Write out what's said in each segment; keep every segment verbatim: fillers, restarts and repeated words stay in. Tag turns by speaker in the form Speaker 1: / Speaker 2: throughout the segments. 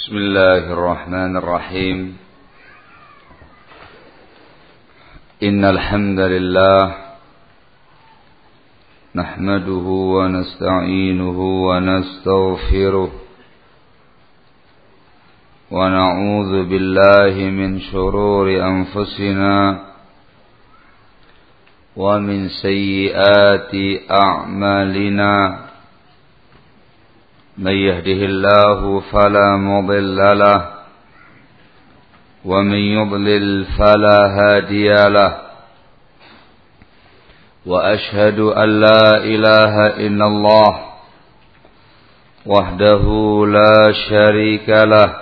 Speaker 1: بسم الله الرحمن الرحيم إن الحمد لله نحمده ونستعينه ونستغفره ونعوذ بالله من شرور أنفسنا ومن سيئات أعمالنا من يهده الله فلا مضل له ومن يضلل فلا هادي له وأشهد أن لا إله إلا الله وحده لا شريك له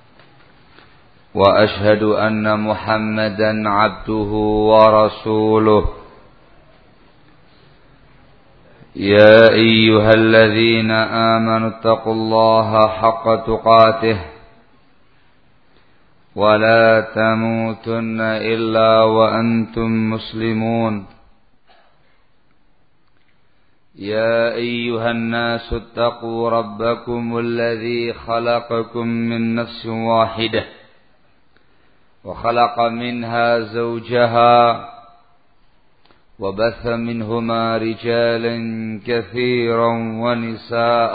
Speaker 1: وأشهد أن محمدا عبده ورسوله يا أيها الذين آمنوا اتقوا الله حق تقاته ولا تموتن إلا وأنتم مسلمون يا أيها الناس اتقوا ربكم الذي خلقكم من نفس واحدة وخلق منها زوجها وبث منهما رجالا كثيرا ونساء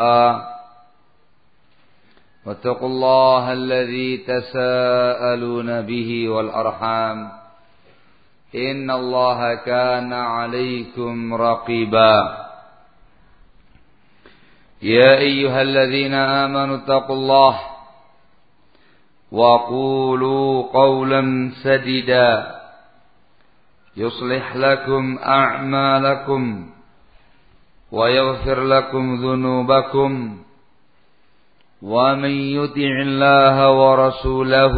Speaker 1: واتقوا الله الذي تساءلون به والأرحام إن الله كان عليكم رقيبا يا أيها الذين آمنوا اتقوا الله وقولوا قولا سديدا يصلح لكم أعمالكم ويغفر لكم ذنوبكم ومن يطع الله ورسوله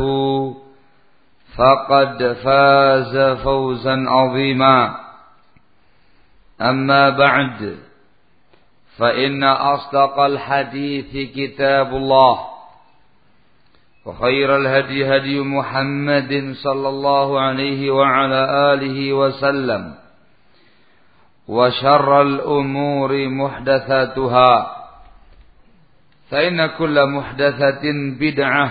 Speaker 1: فقد فاز فوزا عظيما أما بعد فإن أصدق الحديث كتاب الله وخير الهدي هدي محمد صلى الله عليه وعلى آله وسلم وشر الأمور محدثاتها فإن كل محدثة بدعة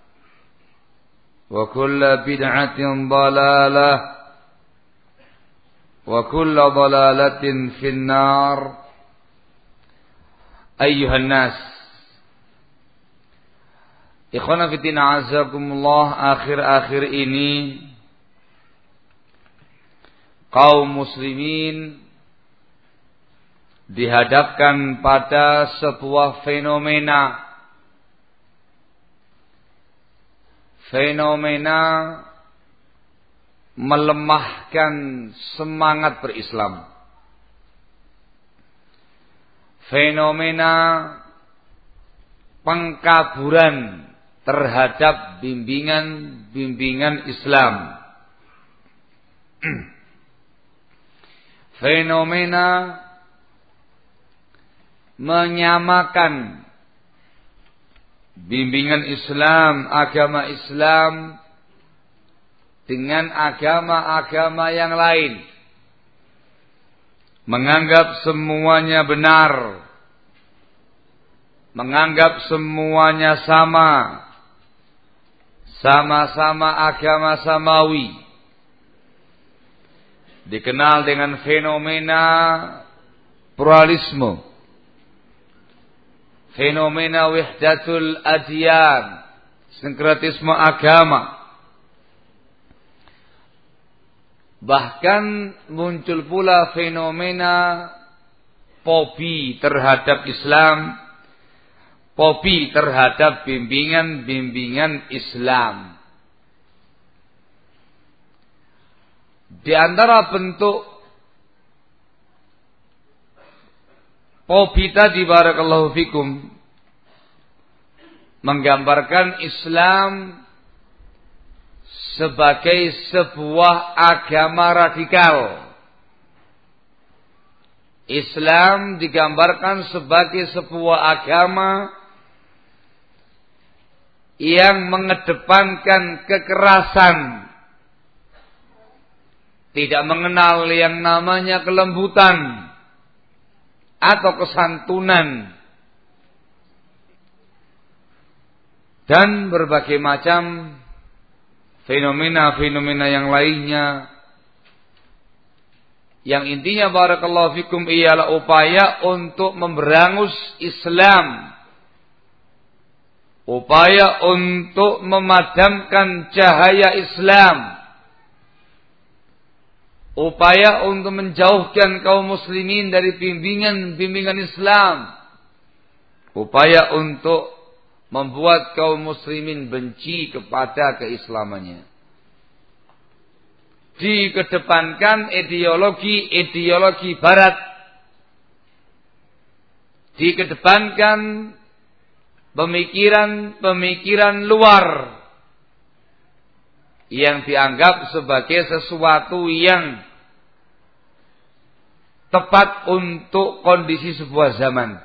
Speaker 1: وكل بدعة ضلالة وكل ضلالة في النار أيها الناس Ikhwana fiddina azakumullah, akhir-akhir ini kaum muslimin dihadapkan pada sebuah fenomena fenomena melemahkan semangat berislam, fenomena pengkaburan terhadap bimbingan-bimbingan Islam, fenomena menyamakan bimbingan Islam, agama Islam dengan agama-agama yang lain, menganggap semuanya benar, menganggap semuanya sama, sama-sama agama samawi, dikenal dengan fenomena pluralisme, fenomena wahdatul adyan, sinkretisme agama. Bahkan muncul pula fenomena fobi terhadap Islam, fobi terhadap bimbingan-bimbingan Islam. Di antara bentuk fobi tadi, barakallahu fikum, menggambarkan Islam sebagai sebuah agama radikal. Islam digambarkan sebagai sebuah agama yang mengedepankan kekerasan, tidak mengenal yang namanya kelembutan atau kesantunan, dan berbagai macam fenomena-fenomena yang lainnya, yang intinya barakallahu fikum ialah upaya untuk memberangus Islam, upaya untuk memadamkan cahaya Islam, upaya untuk menjauhkan kaum muslimin dari bimbingan-bimbingan Islam, upaya untuk membuat kaum muslimin benci kepada keislamannya. Dikedepankan ideologi-ideologi barat, dikedepankan pemikiran-pemikiran luar yang dianggap sebagai sesuatu yang tepat untuk kondisi sebuah zaman.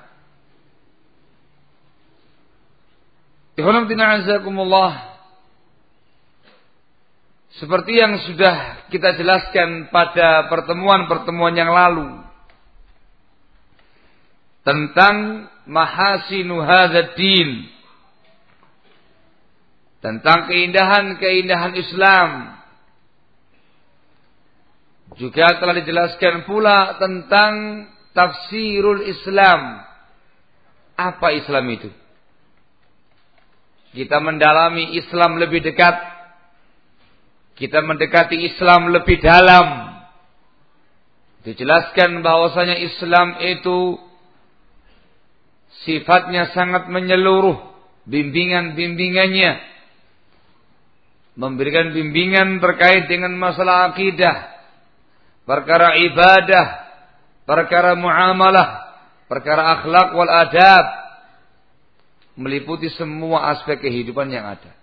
Speaker 1: Seperti yang sudah kita jelaskan pada pertemuan-pertemuan yang lalu tentang mahasinu hadzal din, tentang keindahan-keindahan Islam, juga telah dijelaskan pula tentang tafsirul Islam. Apa Islam itu? Kita mendalami Islam lebih dekat, kita mendekati Islam lebih dalam. Dijelaskan bahwasanya Islam itu sifatnya sangat menyeluruh, bimbingan-bimbingannya memberikan bimbingan terkait dengan masalah akidah, perkara ibadah, perkara muamalah, perkara akhlak wal adab, meliputi semua aspek kehidupan yang ada.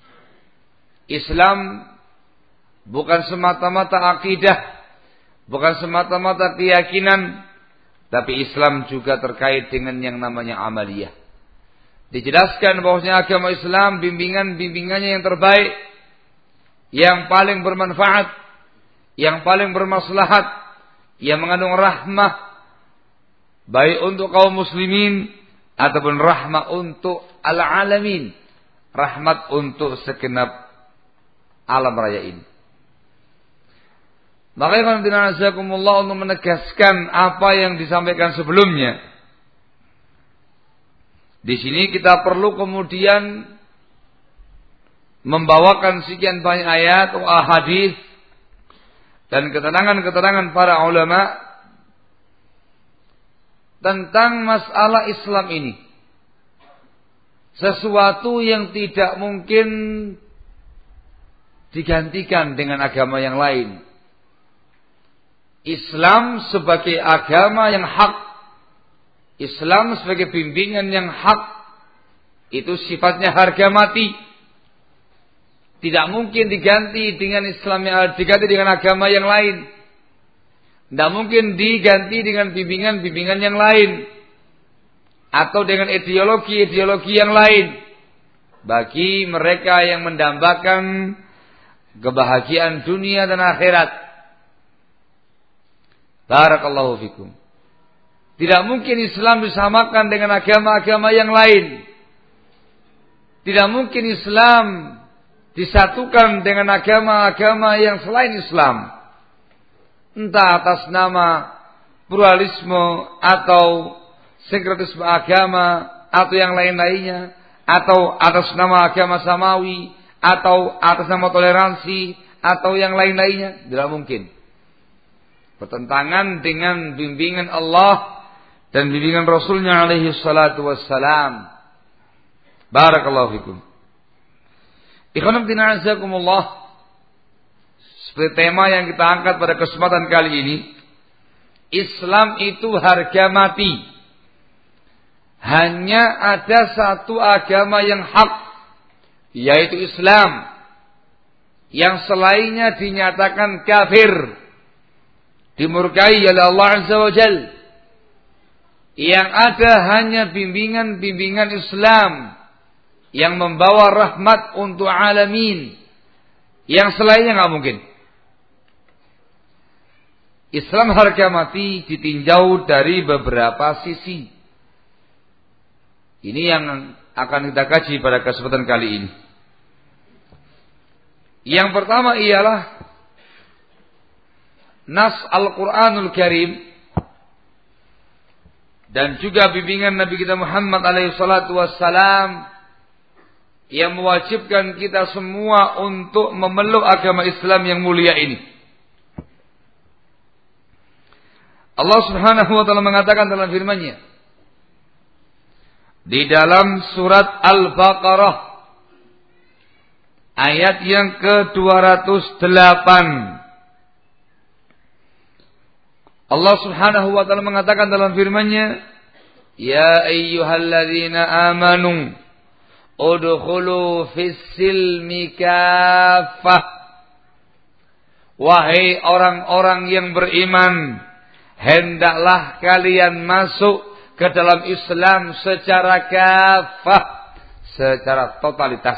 Speaker 1: Islam bukan semata-mata akidah, bukan semata-mata keyakinan, tapi Islam juga terkait dengan yang namanya amaliyah. Dijelaskan bahwasanya agama Islam bimbingan-bimbingannya yang terbaik, yang paling bermanfaat, yang paling bermaslahat, yang mengandung rahmah baik untuk kaum muslimin ataupun rahmat untuk al-alamin, rahmat untuk segenap alam raya ini. Maka Allah untuk menegaskan apa yang disampaikan sebelumnya. Di sini kita perlu kemudian membawakan sekian banyak ayat atau ahadits dan keterangan-keterangan para ulama tentang masalah Islam ini. Sesuatu yang tidak mungkin digantikan dengan agama yang lain. Islam sebagai agama yang hak, Islam sebagai bimbingan yang hak, itu sifatnya harga mati. Tidak mungkin diganti dengan Islam yang diganti dengan agama yang lain. Tidak mungkin diganti dengan bimbingan-bimbingan yang lain atau dengan ideologi-ideologi yang lain. Bagi mereka yang mendambakan kebahagiaan dunia dan akhirat. Barakallahu fikum. Tidak mungkin Islam disamakan dengan agama-agama yang lain. Tidak mungkin Islam disatukan dengan agama-agama yang selain Islam. Entah atas nama pluralisme atau sinkretisme agama atau yang lain-lainnya, atau atas nama agama samawi, atau atas nama toleransi atau yang lain-lainnya. Tidak mungkin. Bertentangan dengan bimbingan Allah dan bimbingan Rasulnya alaihi salatu wassalam. Barakallahu fikum. Ikhwan fillah azakumullah. Seperti tema yang kita angkat pada kesempatan kali ini, Islam itu harga mati. Hanya ada satu agama yang hak, yaitu Islam. Yang selainnya dinyatakan kafir, dimurkai oleh Allah Azza wa Jalla. Yang ada hanya bimbingan-bimbingan Islam yang membawa rahmat untuk alamin. Yang selainnya nggak mungkin. Islam harga mati ditinjau dari beberapa sisi. Ini yang akan kita kaji pada kesempatan kali ini. Yang pertama ialah nas Al-Quranul Karim dan juga bimbingan Nabi kita Muhammad alaihi salatu wassalam yang mewajibkan kita semua untuk memeluk agama Islam yang mulia ini. Allah Subhanahu wa taala mengatakan dalam firman-Nya di dalam surat Al-Baqarah ayat yang ke dua ratus delapan. Allah Subhanahu wa taala mengatakan dalam firman-Nya, "Ya ayyuhalladzina amanu udkhulu fis-silmi kaffah." Wahai orang-orang yang beriman, hendaklah kalian masuk ke dalam Islam secara kaffah, secara totalitas.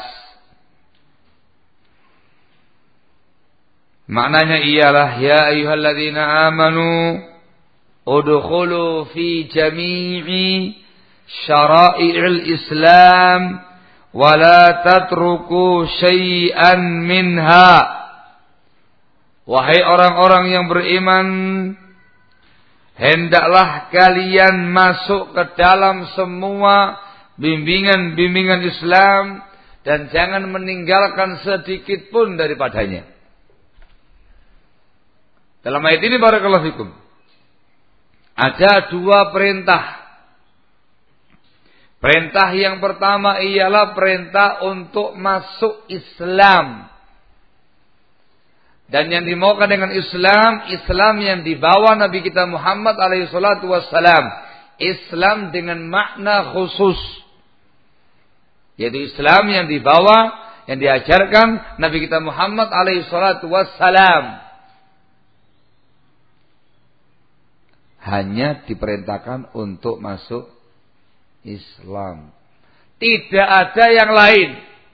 Speaker 1: Maknanya ialah ya ayyuhalladzina amanu udkhulu fi jami'i syara'i'il Islam wa la tatruku syai'an minha. Wahai orang-orang yang beriman, hendaklah kalian masuk ke dalam semua bimbingan-bimbingan Islam dan jangan meninggalkan sedikit pun daripadanya. Dalam ayat ini barakallahu fikum ada dua perintah. Perintah yang pertama ialah perintah untuk masuk Islam. Dan yang dimaukan dengan Islam, Islam yang dibawa Nabi kita Muhammad alaihi salatu wassalam. Islam dengan makna khusus. Yaitu Islam yang dibawa, yang diajarkan Nabi kita Muhammad alaihi salatu wassalam. Hanya diperintahkan untuk masuk Islam. Tidak ada yang lain.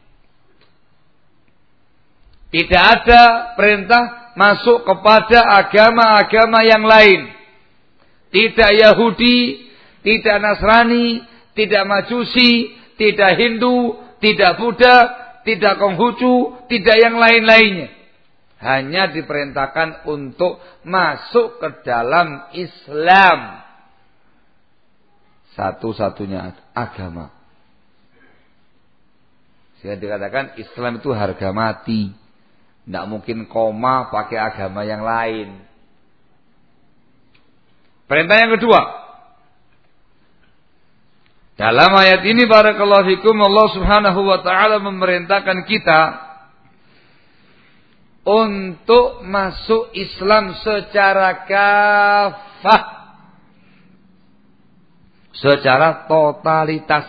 Speaker 1: Tidak ada perintah masuk kepada agama-agama yang lain. Tidak Yahudi, tidak Nasrani, tidak Majusi, tidak Hindu, tidak Buddha, tidak Konghucu, tidak yang lain-lainnya. Hanya diperintahkan untuk masuk ke dalam Islam. Satu-satunya agama. Sehingga dikatakan Islam itu harga mati. Tidak mungkin koma pakai agama yang lain. Perintah yang kedua. Dalam ayat ini barakallahu fikum Allah Subhanahu wa taala memerintahkan kita untuk masuk Islam secara kafah, secara totalitas,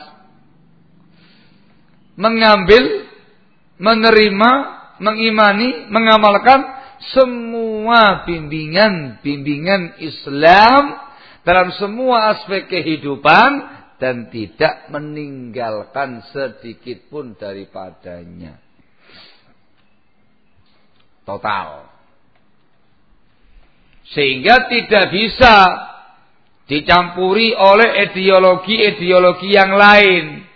Speaker 1: mengambil, menerima, mengimani, mengamalkan semua bimbingan-bimbingan Islam dalam semua aspek kehidupan dan tidak meninggalkan sedikit pun daripadanya. Total. Sehingga tidak bisa dicampuri oleh ideologi-ideologi yang lain.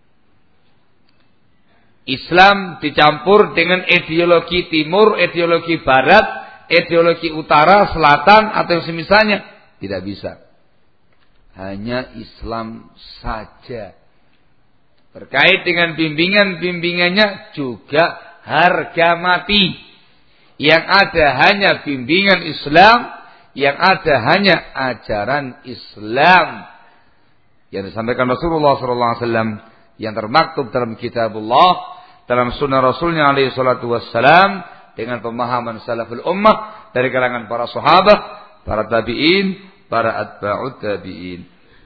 Speaker 1: Islam dicampur dengan ideologi timur, ideologi barat, ideologi utara, selatan atau semisalnya. Tidak bisa. Hanya Islam saja. Terkait dengan bimbingan-bimbingannya juga harga mati. Yang ada hanya bimbingan Islam, yang ada hanya ajaran Islam yang disampaikan Rasulullah sallallahu alaihi wasallam, yang termaktub dalam kitabullah, dalam sunnah Rasulnya alaihi salatu wassalam, dengan pemahaman salaful ummah dari kalangan para sahabat, para tabi'in, para atba'ut tabi'in.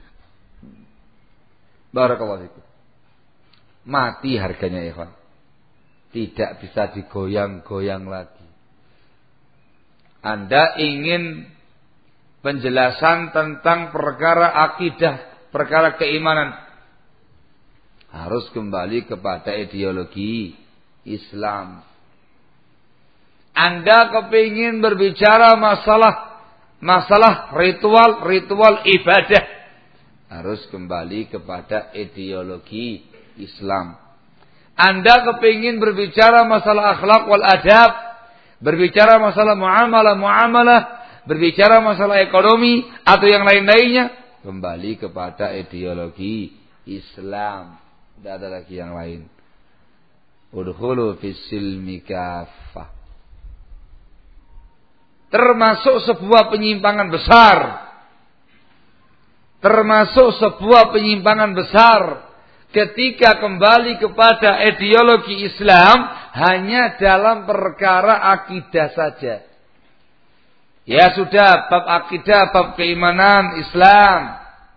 Speaker 1: Barakallahu fikum. Mati harganya ya ikhwan. Tidak bisa digoyang-goyang lagi. Anda ingin penjelasan tentang perkara akidah, perkara keimanan, harus kembali kepada ideologi Islam. Anda kepingin berbicara masalah masalah ritual-ritual ibadah, harus kembali kepada ideologi Islam. Anda kepingin berbicara masalah akhlak wal adab, berbicara masalah muamalah-muamalah, berbicara masalah ekonomi atau yang lain-lainnya, kembali kepada ideologi Islam. Tidak ada lagi yang lain. Udkhulu fis-silmi kaffah. Termasuk sebuah penyimpangan besar. Termasuk sebuah penyimpangan besar ketika kembali kepada ideologi Islam hanya dalam perkara akidah saja. Ya sudah, bab akidah, bab keimanan Islam.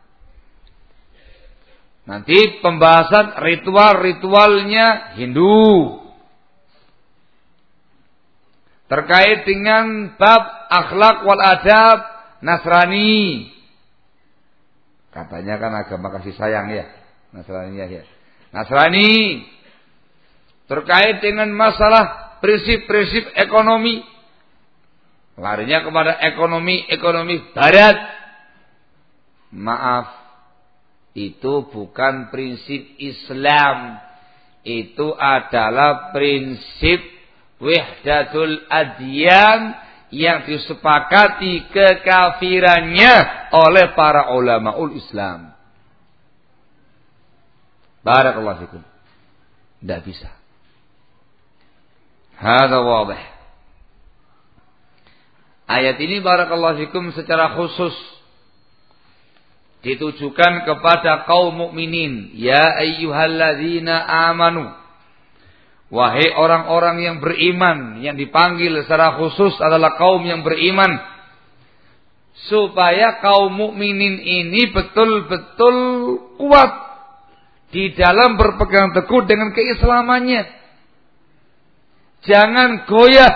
Speaker 1: Nanti pembahasan ritual-ritualnya Hindu. Terkait dengan bab akhlak wal adab Nasrani. Katanya kan agama kasih sayang ya. Nasrani ya. Nasrani. Terkait dengan masalah prinsip-prinsip ekonomi. Larinya kepada ekonomi-ekonomi barat. Maaf. Itu bukan prinsip Islam. Itu adalah prinsip wahdatul adyan yang disepakati kekafirannya oleh para ulamaul Islam. Barakallahu fikum. Tidak bisa. Hada wadih. Ayat ini barakallahu fikum secara khusus ditujukan kepada kaum mukminin. Ya ayyuhalladzina amanu. Wahai orang-orang yang beriman, yang dipanggil secara khusus adalah kaum yang beriman. Supaya kaum mukminin ini betul-betul kuat di dalam berpegang teguh dengan keislamannya. Jangan goyah.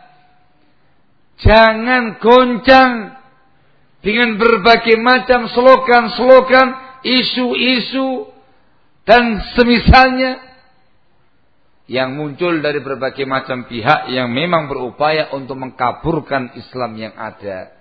Speaker 1: Jangan goncang dengan berbagai macam slogan-slogan, isu-isu dan semisalnya yang muncul dari berbagai macam pihak yang memang berupaya untuk mengkaburkan Islam yang ada.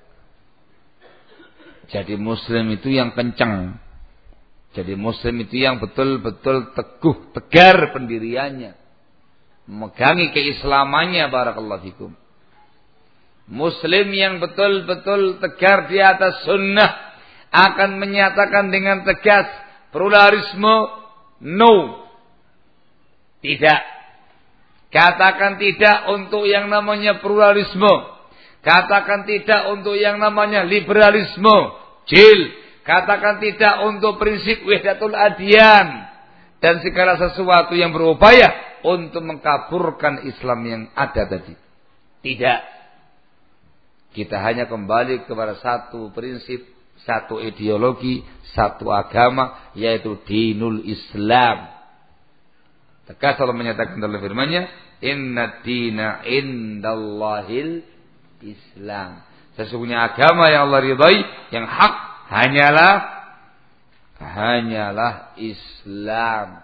Speaker 1: Jadi muslim itu yang kencang. Jadi muslim itu yang betul-betul teguh, tegar pendiriannya. Memegangi keislamannya, barakallahu fikum. Muslim yang betul-betul tegar di atas sunnah akan menyatakan dengan tegas pluralisme no. Tidak. Katakan tidak untuk yang namanya pluralisme. Katakan tidak untuk yang namanya liberalisme. Jil. Katakan tidak untuk prinsip wahdatul adyan. Dan segala sesuatu yang berupaya untuk mengkaburkan Islam yang ada tadi. Tidak. Kita hanya kembali kepada satu prinsip, satu ideologi, satu agama, yaitu dinul Islam. Tegas Allah menyatakan dalam firman-Nya, "Inna dina indallahil Islam." Sesungguhnya agama yang Allah ridai, yang hak hanyalah hanyalah Islam.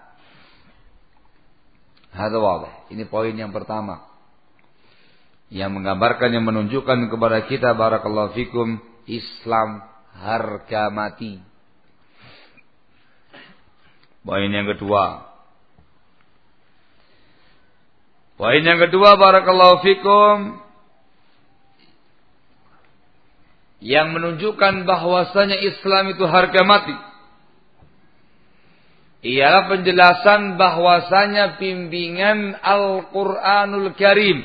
Speaker 1: Hadza wadih. Ini poin yang pertama. Yang menggambarkan, yang menunjukkan kepada kita barakallahu fikum, Islam harga mati. Poin yang kedua. Poin yang kedua barakallahu fikum, yang menunjukkan bahwasanya Islam itu harga mati, ialah penjelasan bahwasanya bimbingan Al-Qur'anul Karim,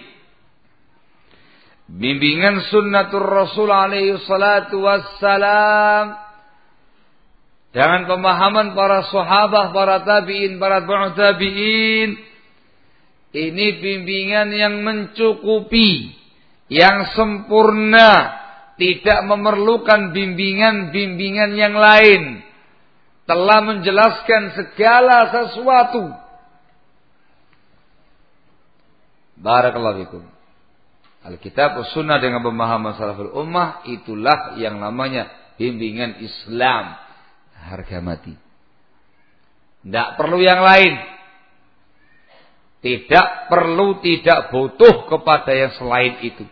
Speaker 1: bimbingan sunnatur Rasul alaihi salatu wassalam, dengan pemahaman para sahabat, para tabi'in, para tabi'ut tabi'in, ini bimbingan yang mencukupi, yang sempurna, tidak memerlukan bimbingan-bimbingan yang lain. Telah menjelaskan segala sesuatu. Barakallahu fikum. Alkitab Sunnah dengan pemahaman salaful ummah, itulah yang namanya bimbingan Islam harga mati. Tidak perlu yang lain. Tidak perlu, tidak butuh kepada yang selain itu.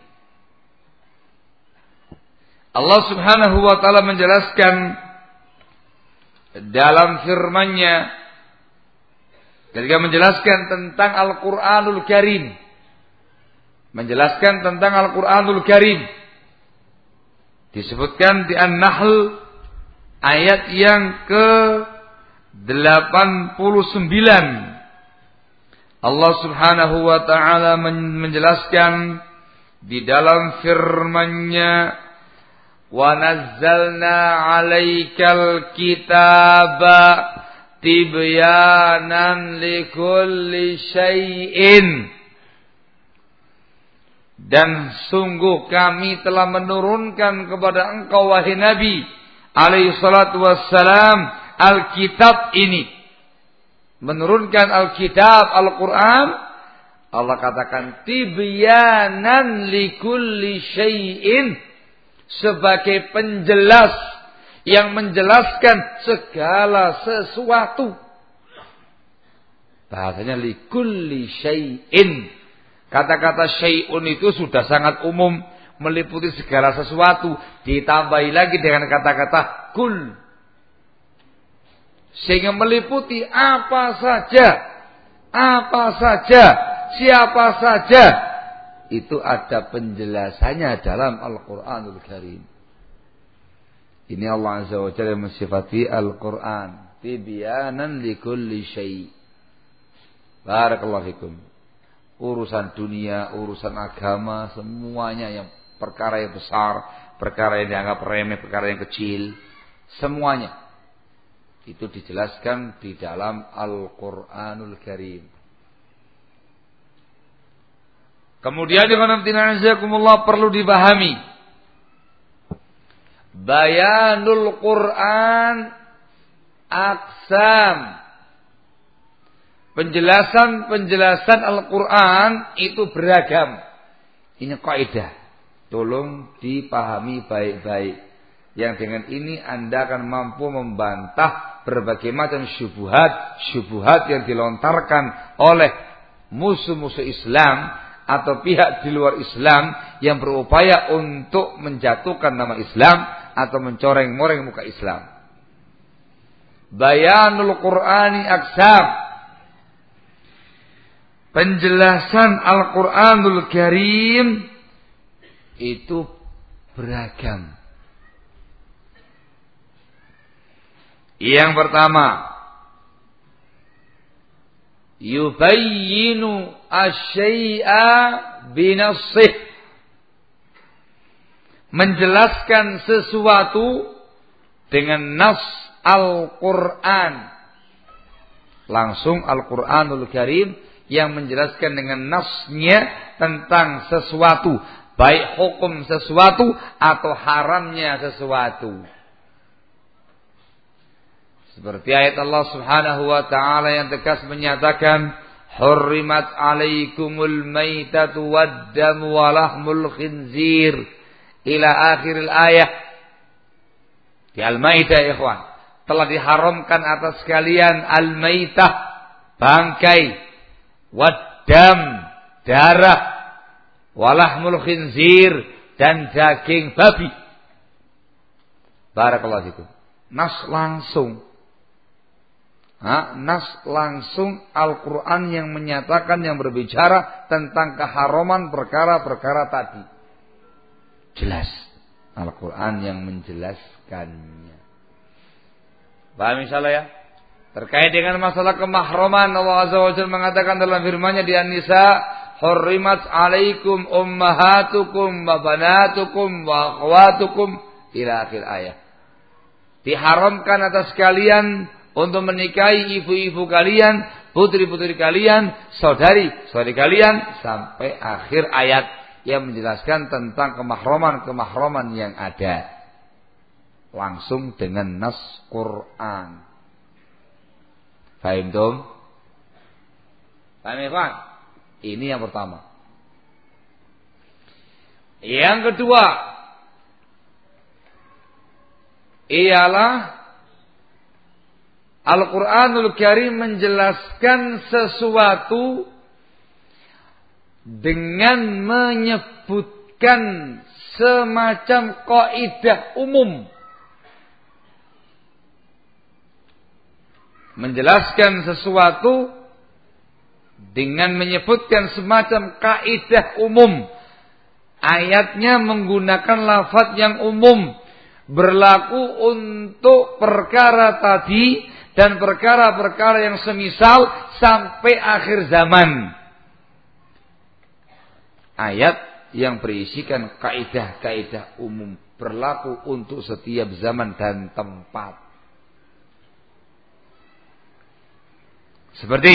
Speaker 1: Allah Subhanahu wa taala menjelaskan dalam firman-Nya, ketika menjelaskan tentang Al-Qur'anul Karim. Menjelaskan tentang Al-Qur'anul Karim. Disebutkan di An-Nahl ayat yang ke delapan puluh sembilan. Allah Subhanahu wa taala menjelaskan di dalam firman-Nya, "Wa nazzalna 'alaikal kitaba tibyanan likulli syai'in." Dan sungguh kami telah menurunkan kepada engkau wahai Nabi alaihi salatu wassalam Alkitab ini. Menurunkan Alkitab Al-Quran, Allah katakan tibyanan likulli syai'in, sebagai penjelas yang menjelaskan segala sesuatu. Bahasanya likulli syai'in. Kata-kata syai'un itu sudah sangat umum, meliputi segala sesuatu. Ditambahi lagi dengan kata-kata kul, sehingga meliputi apa saja, apa saja, siapa saja. Itu ada penjelasannya dalam Al-Quranul Karim. Ini Allah Azza wa Jalla mensifati Al-Quran tibyanan likulli syai'. Barakallahu fikum. Urusan dunia, urusan agama, semuanya, yang perkara yang besar, perkara yang dianggap remeh, perkara yang kecil, semuanya itu dijelaskan di dalam Al-Quranul Karim. Kemudian dengan nafsina'azakumullah perlu dipahami bayanul Quran aksam. Penjelasan-penjelasan Al-Quran itu beragam. Ini kaidah. Tolong dipahami baik-baik. Yang dengan ini Anda akan mampu membantah berbagai macam syubhat-syubhat yang dilontarkan oleh musuh-musuh Islam atau pihak di luar Islam yang berupaya untuk menjatuhkan nama Islam atau mencoreng-moreng muka Islam. Bayanul Qur'ani aksam. Penjelasan Al-Quranul Karim itu beragam. Yang pertama, yubayyinu asy-syai'a binassih. Menjelaskan sesuatu dengan nas Al-Quran. Langsung Al-Quranul Karim yang menjelaskan dengan nasnya tentang sesuatu, baik hukum sesuatu atau haramnya sesuatu. Seperti ayat Allah Subhanahu wa taala yang tegas menyatakan, "Hurrimat 'alaikumul maitatu wad-damu wa lahmul khinzir" ila akhiril ayat. Di Al-Maidah, ikhwan, telah diharamkan atas kalian al-maitah, bangkai, waddam, darah, walahmul khinzir, dan daging babi. Barakallahu fikum. Nas langsung. Ha, nas langsung Al-Quran yang menyatakan, yang berbicara tentang keharaman perkara-perkara tadi. Jelas. Al-Quran yang menjelaskannya. Paham insyaallah ya? Terkait dengan masalah kemahraman, Allah Azza wa Jalla mengatakan dalam firman-Nya di An-Nisa, "Hurrimat 'alaikum ummahatukum wa banatukum wa akhwatukum" ila akhir ayat. Diharamkan atas kalian untuk menikahi ibu-ibu kalian, putri-putri kalian, saudari-saudari kalian, sampai akhir ayat yang menjelaskan tentang kemahraman-kemahraman yang ada. Langsung dengan nas Quran. Fahim dong? Paham ya, Pak? Ini yang pertama. Yang kedua ialah Al-Quranul Karim menjelaskan sesuatu dengan menyebutkan semacam kaidah umum. Menjelaskan sesuatu dengan menyebutkan semacam kaidah umum. Ayatnya menggunakan lafaz yang umum, berlaku untuk perkara tadi dan perkara-perkara yang semisal sampai akhir zaman. Ayat yang berisikan kaidah-kaidah umum berlaku untuk setiap zaman dan tempat. Seperti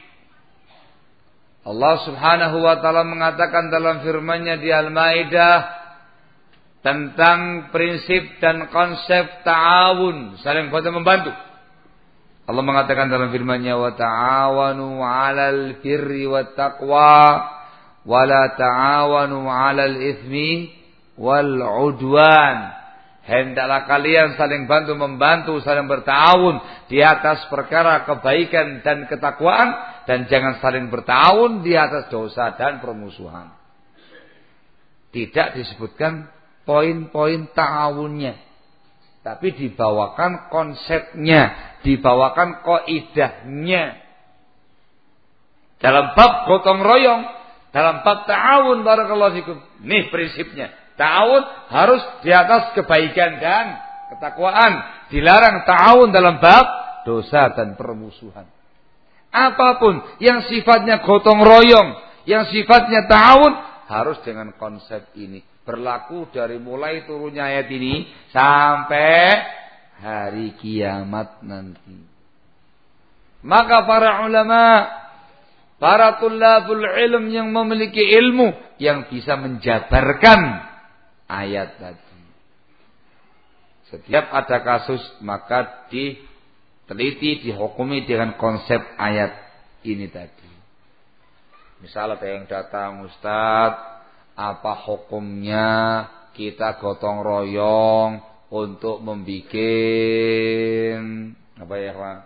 Speaker 1: Allah Subhanahu wa taala mengatakan dalam firman-Nya di Al-Maidah tentang prinsip dan konsep ta'awun, saling bantu membantu. Allah mengatakan dalam firman-Nya, wa ta'awanu 'alal birri wat taqwa wa la ta'awanu 'alal itsmi wal 'udwan. Hendaklah kalian saling bantu membantu, saling berta'awun di atas perkara kebaikan dan ketakwaan, dan jangan saling berta'awun di atas dosa dan permusuhan. Tidak disebutkan poin-poin ta'awunnya, tapi dibawakan konsepnya, dibawakan kaidahnya. Dalam bab gotong royong, dalam bab ta'awun, barakallahu fikum, nih prinsipnya. Ta'awun harus di atas kebaikan dan ketakwaan. Dilarang ta'awun dalam bab dosa dan permusuhan. Apapun yang sifatnya gotong royong, yang sifatnya ta'awun, harus dengan konsep ini. Berlaku dari mulai turunnya ayat ini sampai hari kiamat nanti. Maka para ulama, para tulabul ilm yang memiliki ilmu, yang bisa menjabarkan ayat tadi. Setiap ada kasus maka diteliti, dihukumi dengan konsep ayat ini tadi. Misal ada yang datang, Ustaz, apa hukumnya kita gotong royong untuk membikin apa ya, Pak?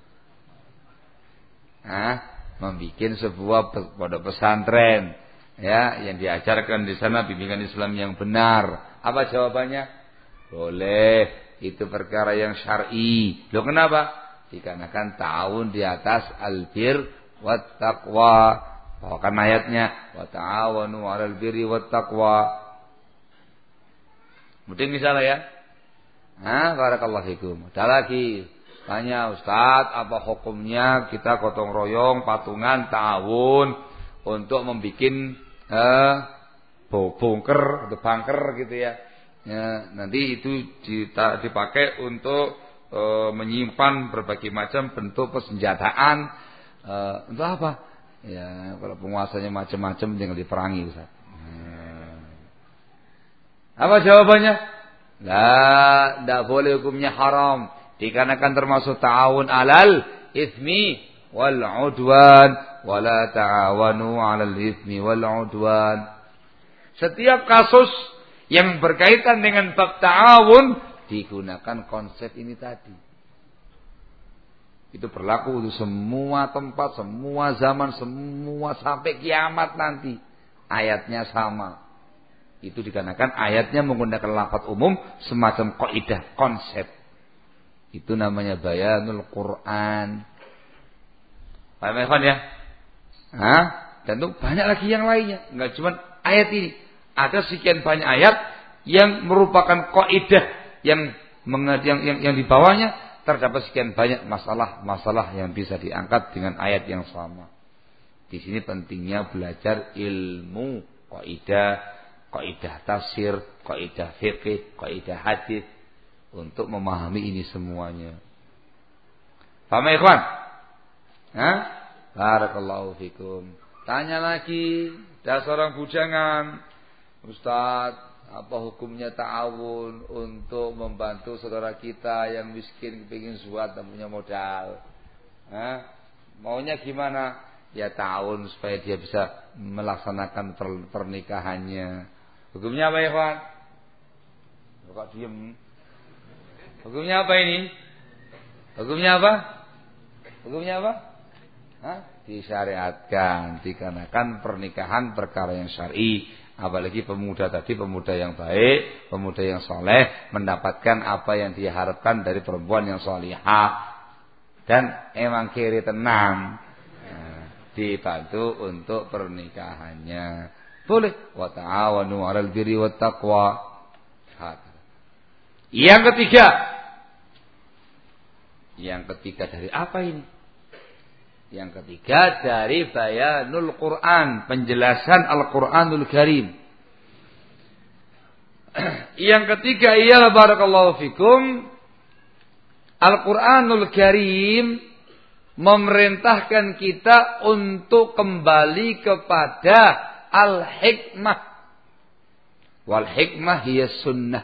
Speaker 1: Hah? Membikin sebuah pondok pesantren. Ya, yang diajarkan di sana bimbingan Islam yang benar. Apa jawabannya? Boleh, itu perkara yang syar'i. Loh kenapa? Dikarenakan ta'awun di atas albir wat taqwa. Bawakan ayatnya, wa ta'awanu 'alal birri wat taqwa. Mungkin misalnya ya. Hah, barakallahu fikum. Ada lagi. Tanya, Ustaz, apa hukumnya kita gotong royong, patungan, ta'awun untuk membikin Eh, bunker atau bunker gitu ya. Ya, nanti itu dipakai untuk e, menyimpan berbagai macam bentuk persenjataan. E, untuk apa? Ya, kalau penguasanya macam-macam jangan diperangi, Ustaz. Hmm. Apa jawabannya? Lah, tidak boleh, hukumnya haram. Dikarenakan termasuk ta'awun alal itsmi wal 'udwan. Wala ta'awanu 'alal itsmi wal 'udwan. Setiap kasus yang berkaitan dengan bab ta'awun digunakan konsep ini tadi. Itu berlaku untuk semua tempat, semua zaman, semua sampai kiamat nanti. Ayatnya sama. Itu dikarenakan ayatnya menggunakan lafaz umum semacam kaidah, konsep. Itu namanya bayanul Quran. Paham ya, ya? Hah? Dan itu banyak lagi yang lainnya. Enggak cuma ayat ini. Ada sekian banyak ayat yang merupakan kaidah yang yang yang, yang di bawahnya terdapat sekian banyak masalah-masalah yang bisa diangkat dengan ayat yang sama. Di sini pentingnya belajar ilmu kaidah, kaidah tafsir, kaidah fikih, kaidah hadis untuk memahami ini semuanya. Paham ya, ikhwan? Hah? Barakallahu fikum. Tanya lagi, ada seorang bujangan, Ustaz, apa hukumnya ta'awun untuk membantu saudara kita yang miskin, kepingin zuhud dan punya modal? Hah? Maunya gimana? Ya ta'awun supaya dia bisa melaksanakan pernikahannya. Hukumnya apa ya, Pak? Kok diem? Hukumnya apa ini? Hukumnya apa? Hukumnya apa? Hah? Disyariatkan, dikarenakan pernikahan perkara yang syar'i. Apalagi pemuda tadi, pemuda yang baik, pemuda yang soleh, mendapatkan apa yang diharapkan dari perempuan yang solihah. Dan emang kiri tenang. Nah, dibantu untuk pernikahannya. Boleh. Wa ta'awanu 'alal birri wat taqwa. Yang ketiga. Yang ketiga dari apa ini? Yang ketiga dari bayanul Quran, penjelasan Al-Quranul Karim. Yang ketiga ialah barakallahu fikum, Al-Quranul Karim memerintahkan kita untuk kembali kepada al-hikmah. Wal hikmah hiya sunnah.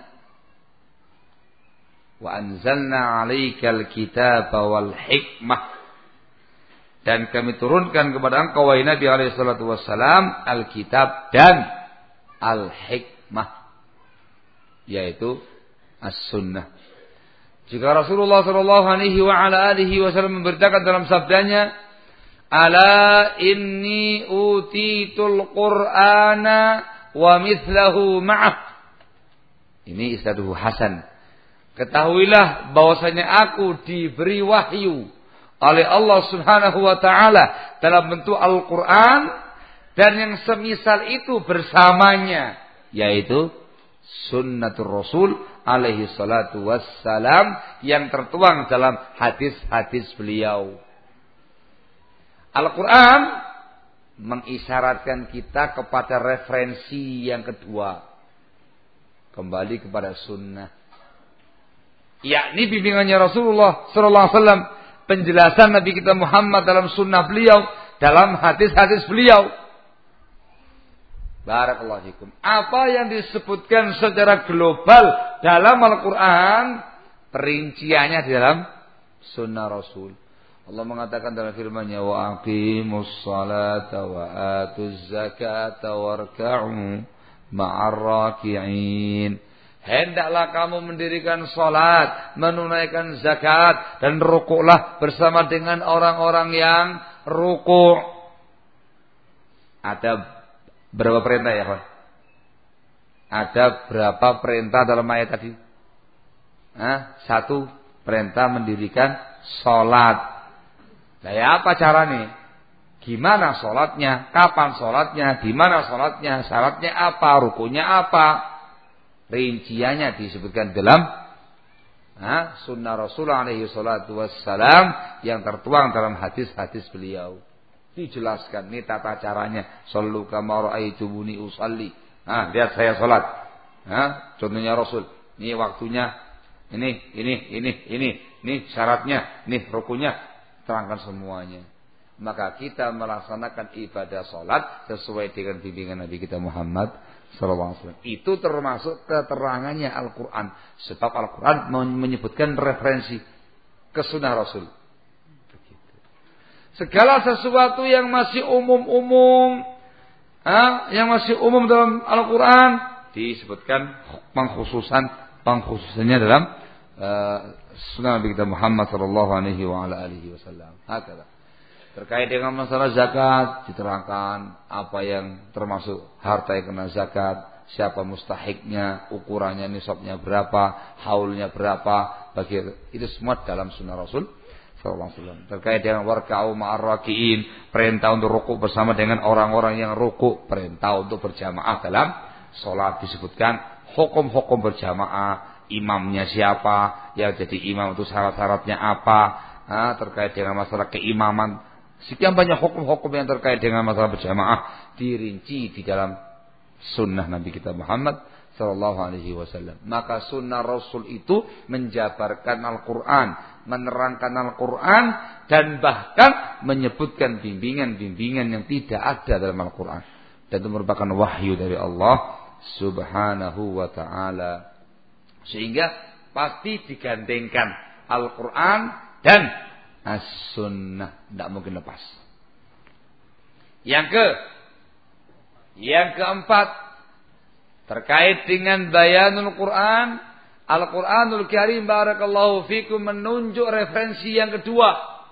Speaker 1: Wa anzalna 'alaikal kitaba wal hikmah. Dan kami turunkan kepada engkau wahai Nabi alaihi salatu wassalam Alkitab dan Al-Hikmah, yaitu As-Sunnah. Jika Rasulullah sallallahu alaihi wa ala alihi wasallam memberitakan dalam sabdanya, "Ala inni utitul Qur'ana wa mithlahu ma'ah." Ini isnaduhu hasan. Ketahuilah bahwasanya aku diberi wahyu oleh Allah Subhanahu wa taala dalam bentuk Al-Qur'an dan yang semisal itu bersamanya, yaitu sunnatur Rasul alaihi salatu wassalam yang tertuang dalam hadis-hadis beliau. Al-Qur'an mengisyaratkan kita kepada referensi yang kedua, kembali kepada sunnah, yakni bimbingannya Rasulullah sallallahu alaihi wasallam, penjelasan Nabi kita Muhammad dalam sunnah beliau, dalam hadis-hadis beliau. Barakallahu fikum. Apa yang disebutkan secara global dalam Al-Quran, perinciannya di dalam sunnah Rasul. Allah mengatakan dalam firman-Nya, wa aqimus salata wa atuz zakata warka'u ma'ar raki'in. Hendaklah kamu mendirikan salat, menunaikan zakat, dan rukuklah bersama dengan orang-orang yang rukuk. Ada berapa perintah ya, Pak? Ada berapa perintah dalam ayat tadi? Hah? Satu, perintah mendirikan salat. Nah, ya apa caranya? Gimana salatnya? Kapan salatnya? Di mana salatnya? Syaratnya apa? Rukunya apa? Rinciannya disebutkan dalam nah, sunnah Rasulullah alaihi salatu wassalam yang tertuang dalam hadis-hadis beliau. Dijelaskan, ini tata caranya. Sallu kama ra'aitumuni usalli. Nah, lihat saya salat. Nah, contohnya Rasul. Ini waktunya. Ini, ini, ini, ini. Ini syaratnya. Ini rukunya. Terangkan semuanya. Maka kita melaksanakan ibadah salat sesuai dengan bimbingan Nabi kita Muhammad sallallahu alaihi wasallam. Itu termasuk keterangannya Al-Quran. Sebab Al-Quran menyebutkan referensi ke sunnah Rasul. Begitu. Segala sesuatu yang masih umum-umum, ah, yang masih umum dalam Al-Quran, disebutkan pengkhususan, pengkhususannya dalam uh, sunnah Nabi kita Muhammad sallallahu alaihi wasallam. Hakala. Terkait dengan masalah zakat, diterangkan apa yang termasuk harta yang kena zakat, siapa mustahiknya, ukurannya, nisabnya berapa, haulnya berapa, bagi itu semua dalam sunnah Rasul sallallahu alaihi wasallam. Terkait dengan warka'u ma'ar raki'in, perintah untuk rukuk bersama dengan orang-orang yang rukuk, perintah untuk berjamaah dalam salat, disebutkan hukum-hukum berjamaah, imamnya siapa, yang jadi imam itu syarat-syaratnya apa, nah, terkait dengan masalah keimaman. Sekian banyak hukum-hukum yang terkait dengan masalah berjamaah dirinci di dalam sunnah Nabi kita Muhammad sallallahu alaihi wasallam. Maka sunnah Rasul itu menjabarkan Al-Quran, menerangkan Al-Quran, dan bahkan menyebutkan bimbingan-bimbingan yang tidak ada dalam Al-Quran. Dan itu merupakan wahyu dari Allah subhanahu wa ta'ala. Sehingga pasti digandengkan Al-Quran dan As-Sunnah, tidak mungkin lepas. Yang ke, yang keempat, terkait dengan bayanul Quran, Al-Quranul Karim barakallahu fikum menunjuk referensi yang kedua.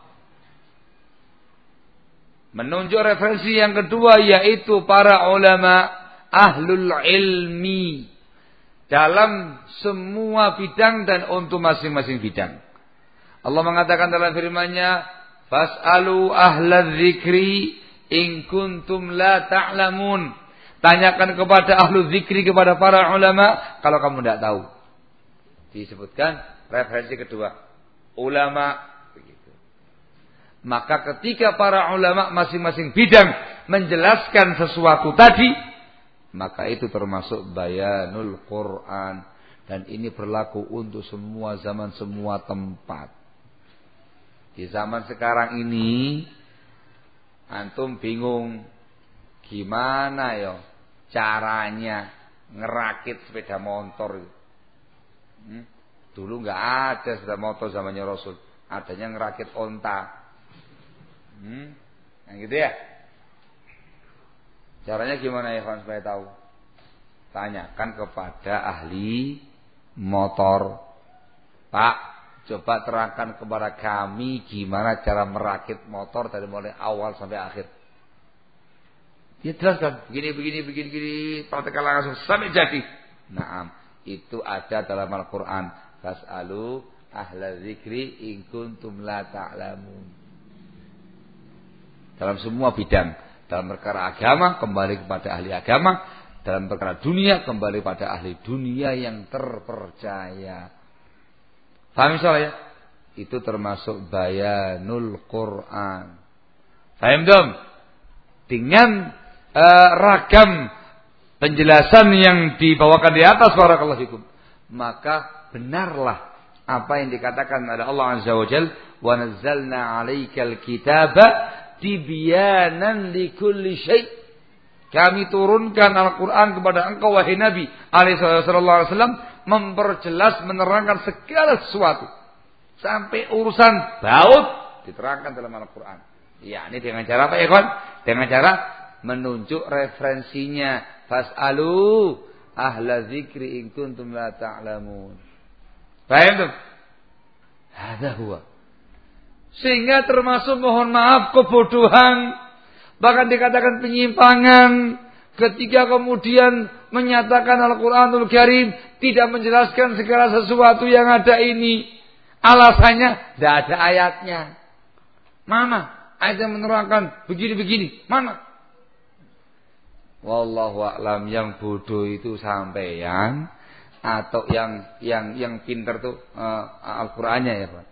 Speaker 1: Menunjuk referensi yang kedua yaitu para ulama ahlul ilmi dalam semua bidang dan untuk masing-masing bidang. Allah mengatakan dalam firman-Nya, "Fas'alu ahlal dzikri in kuntum la ta'lamun. Tanyakan kepada ahlu zikri, kepada para ulama kalau kamu tidak tahu. Disebutkan referensi kedua, ulama begitu. Maka ketika para ulama masing-masing bidang menjelaskan sesuatu tadi, maka itu termasuk bayanul Quran, dan ini berlaku untuk semua zaman, semua tempat. Di zaman sekarang ini antum bingung gimana ya caranya ngerakit sepeda motor. Hmm? Dulu nggak ada sepeda motor zamannya Rasul, adanya ngerakit onta. Hmm? Nah gitu ya. Caranya gimana ya kawan, supaya tahu? Tanyakan kepada ahli motor. Pak, coba terangkan kepada kami gimana cara merakit motor dari mulai awal sampai akhir. Dia jelaskan begini begini begini begini, praktekkan langsung sampai jadi. Naam, itu ada dalam Al-Qur'an. Fas'alu ahla dzikri in kuntum la ta'lamun. Dalam semua bidang, dalam perkara agama kembali kepada ahli agama, dalam perkara dunia kembali pada ahli dunia yang terpercaya. Paham soalnya? Itu termasuk bayanul Quran. Paham dong? Dengan Uh, ragam penjelasan yang dibawakan di atas, barakallahu fikum, maka benarlah apa yang dikatakan oleh Allah Azza wa Jalla, wa nazzalna 'alaikal kitaba tibyanan likulli syai'. Kami turunkan Al-Qur'an kepada engkau wahai Nabi alaihi wasallam, memperjelas, menerangkan segala sesuatu sampai urusan baut diterangkan dalam Al-Qur'an. Ya, ini dengan cara apa ya kawan? Dengan cara menunjuk referensinya. Fas'alu ahla dzikri in kuntum la ta'lamun. Paham tuh? Hada huwa. Sehingga termasuk mohon maaf kebodohan, bahkan dikatakan penyimpangan ketika kemudian menyatakan Al-Qur'anul Karim tidak menjelaskan segala sesuatu yang ada ini. Alasannya tidak ada ayatnya. Mana ayat yang menerangkan begini-begini? Mana? Wallahu a'lam, yang bodoh itu sampeyan atau yang yang yang pintar tuh uh, Al-Qur'annya ya Pak.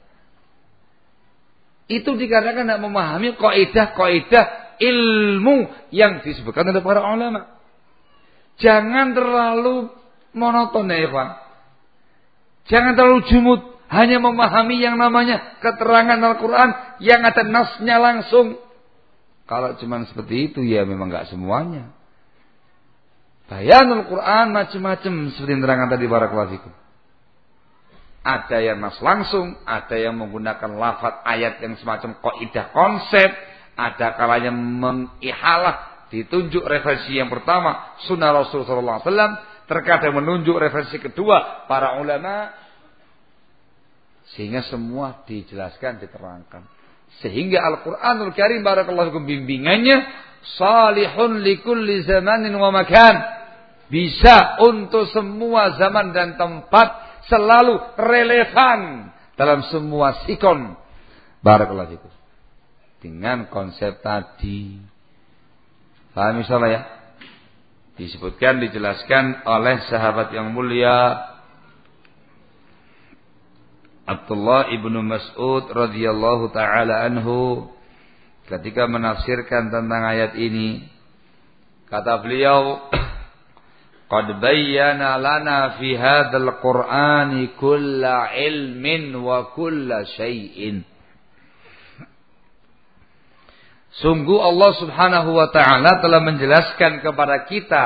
Speaker 1: Itu dikatakan tidak memahami kaidah-kaidah ilmu yang disebutkan oleh para ulama. Jangan terlalu monoton ya Pak. Jangan terlalu jumud, hanya memahami yang namanya keterangan Al-Quran yang ada nasnya langsung. Kalau cuma seperti itu ya memang enggak semuanya. Bayanul Quran macam-macam seperti yang terangkan tadi barakallahu fikum. Ada yang nas langsung, ada yang menggunakan lafaz ayat yang semacam kaidah konsep, ada kalanya mengihalah, ditunjuk referensi yang pertama sunnah Rasul sallallahu alaihi wasallam, terkadang menunjuk referensi kedua para ulama, sehingga semua dijelaskan, diterangkan. Sehingga Al-Qur'anul Karim barakallahu fikum bimbingannya salihun likulli zamanin wa makan. Bisa untuk semua zaman dan tempat, selalu relevan dalam semua sikon. Barakallahu fikum. Dengan konsep tadi. Paham insyaallah ya? Disebutkan, dijelaskan oleh sahabat yang mulia Abdullah ibnu Mas'ud radhiyallahu taala anhu ketika menafsirkan tentang ayat ini. Kata beliau, qad bayyana lana fi hadzal qur'ani kulla ilmin wa kulla syai'in. Sungguh Allah Subhanahu wa taala telah menjelaskan kepada kita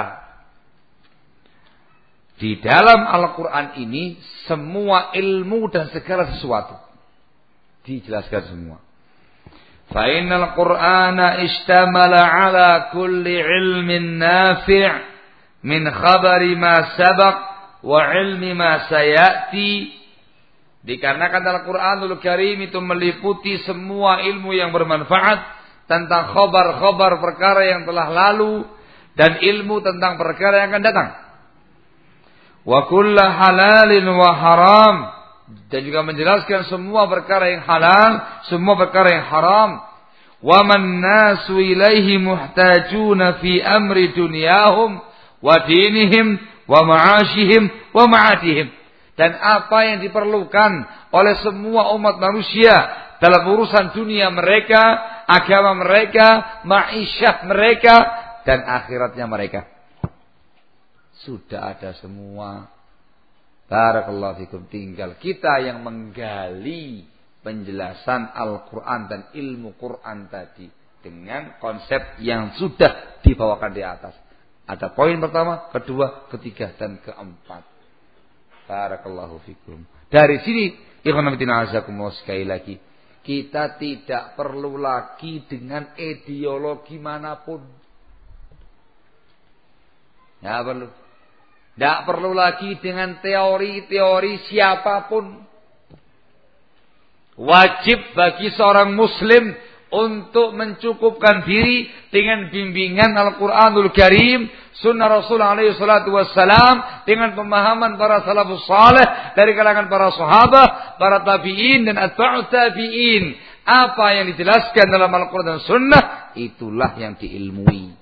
Speaker 1: di dalam Al-Qur'an ini semua ilmu dan segala sesuatu. Dijelaskan semua. Fa innal Qur'ana istamala ala kulli ilmin nafi' min khabari ma sabaq wa ilmi ma sayati. Dikarenakan Al-Qur'anul Karim itu meliputi semua ilmu yang bermanfaat tentang khabar-khabar perkara yang telah lalu dan ilmu tentang perkara yang akan datang. Wa kullu halalin wa haram, dan juga menjelaskan semua perkara yang halal, semua perkara yang haram. wa man nasu ilaihi muhtajuna fi amri dunyahum wa dinihim wa ma'ashihim wa ma'atihim. Dan apa yang diperlukan oleh semua umat manusia dalam urusan dunia mereka, agama mereka, ma'isyah mereka, dan akhiratnya mereka. Sudah ada semua. Barakallahu fikum. Tinggal kita yang menggali penjelasan Al-Quran dan ilmu Quran tadi dengan konsep yang sudah dibawakan di atas. Ada poin pertama, kedua, ketiga, dan keempat. Barakallahu fikum. Dari sini, ikhwan fillah azakumullah, sekali lagi, kita tidak perlu lagi dengan ideologi manapun. Ya perlu. Tidak perlu lagi dengan teori-teori siapapun. Wajib bagi seorang muslim untuk mencukupkan diri dengan bimbingan Al-Quranul Karim, sunnah Rasulullah alaihi salatu wassalam, dengan pemahaman para salafus salih dari kalangan para sahabat, para tabi'in dan atba'ut tabi'in. Apa yang dijelaskan dalam Al-Quran dan sunnah, itulah yang diilmui.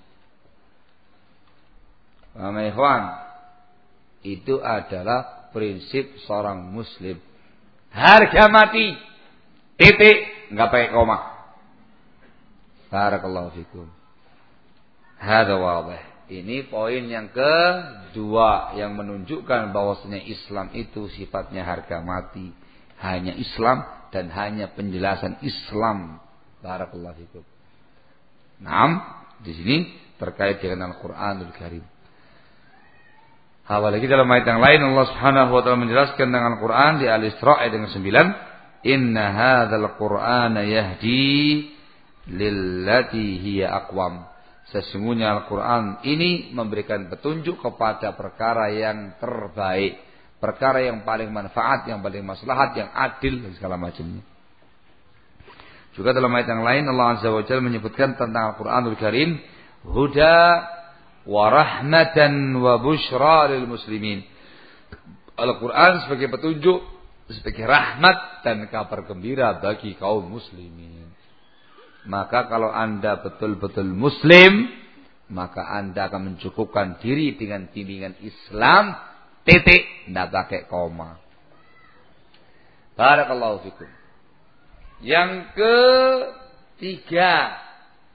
Speaker 1: Paham ya ikhwan? Itu adalah prinsip seorang muslim. Harga mati. Titik. Enggak pakai koma. Barakallahu fikum. Hada wadih. Ini poin yang kedua yang menunjukkan bahwasanya Islam itu sifatnya harga mati. Hanya Islam dan hanya penjelasan Islam. Barakallahu fikum. Naam, di sini terkait dengan Al-Qur'anul Karim. Apalagi dalam ayat yang lain Allah Subhanahu wa taala menjelaskan dengan Al-Qur'an di Al-Isra ayat yang sembilan, "Inna hadzal Qur'ana yahdi lillati hiya aqwam." Sesungguhnya Al-Qur'an ini memberikan petunjuk kepada perkara yang terbaik, perkara yang paling manfaat, yang paling maslahat, yang adil dan segala macamnya. Juga dalam ayat yang lain Allah Azza wa Jalla menyebutkan tentang Al-Qur'anul Karim, huda wa rahmatan wa bushra lil muslimin. Al-Quran sebagai petunjuk, sebagai rahmat dan kabar gembira bagi kaum muslimin. Maka kalau anda betul-betul muslim, maka anda akan mencukupkan diri dengan bimbingan Islam, titik, tidak pakai koma. Barakallahu fikum. Yang ketiga,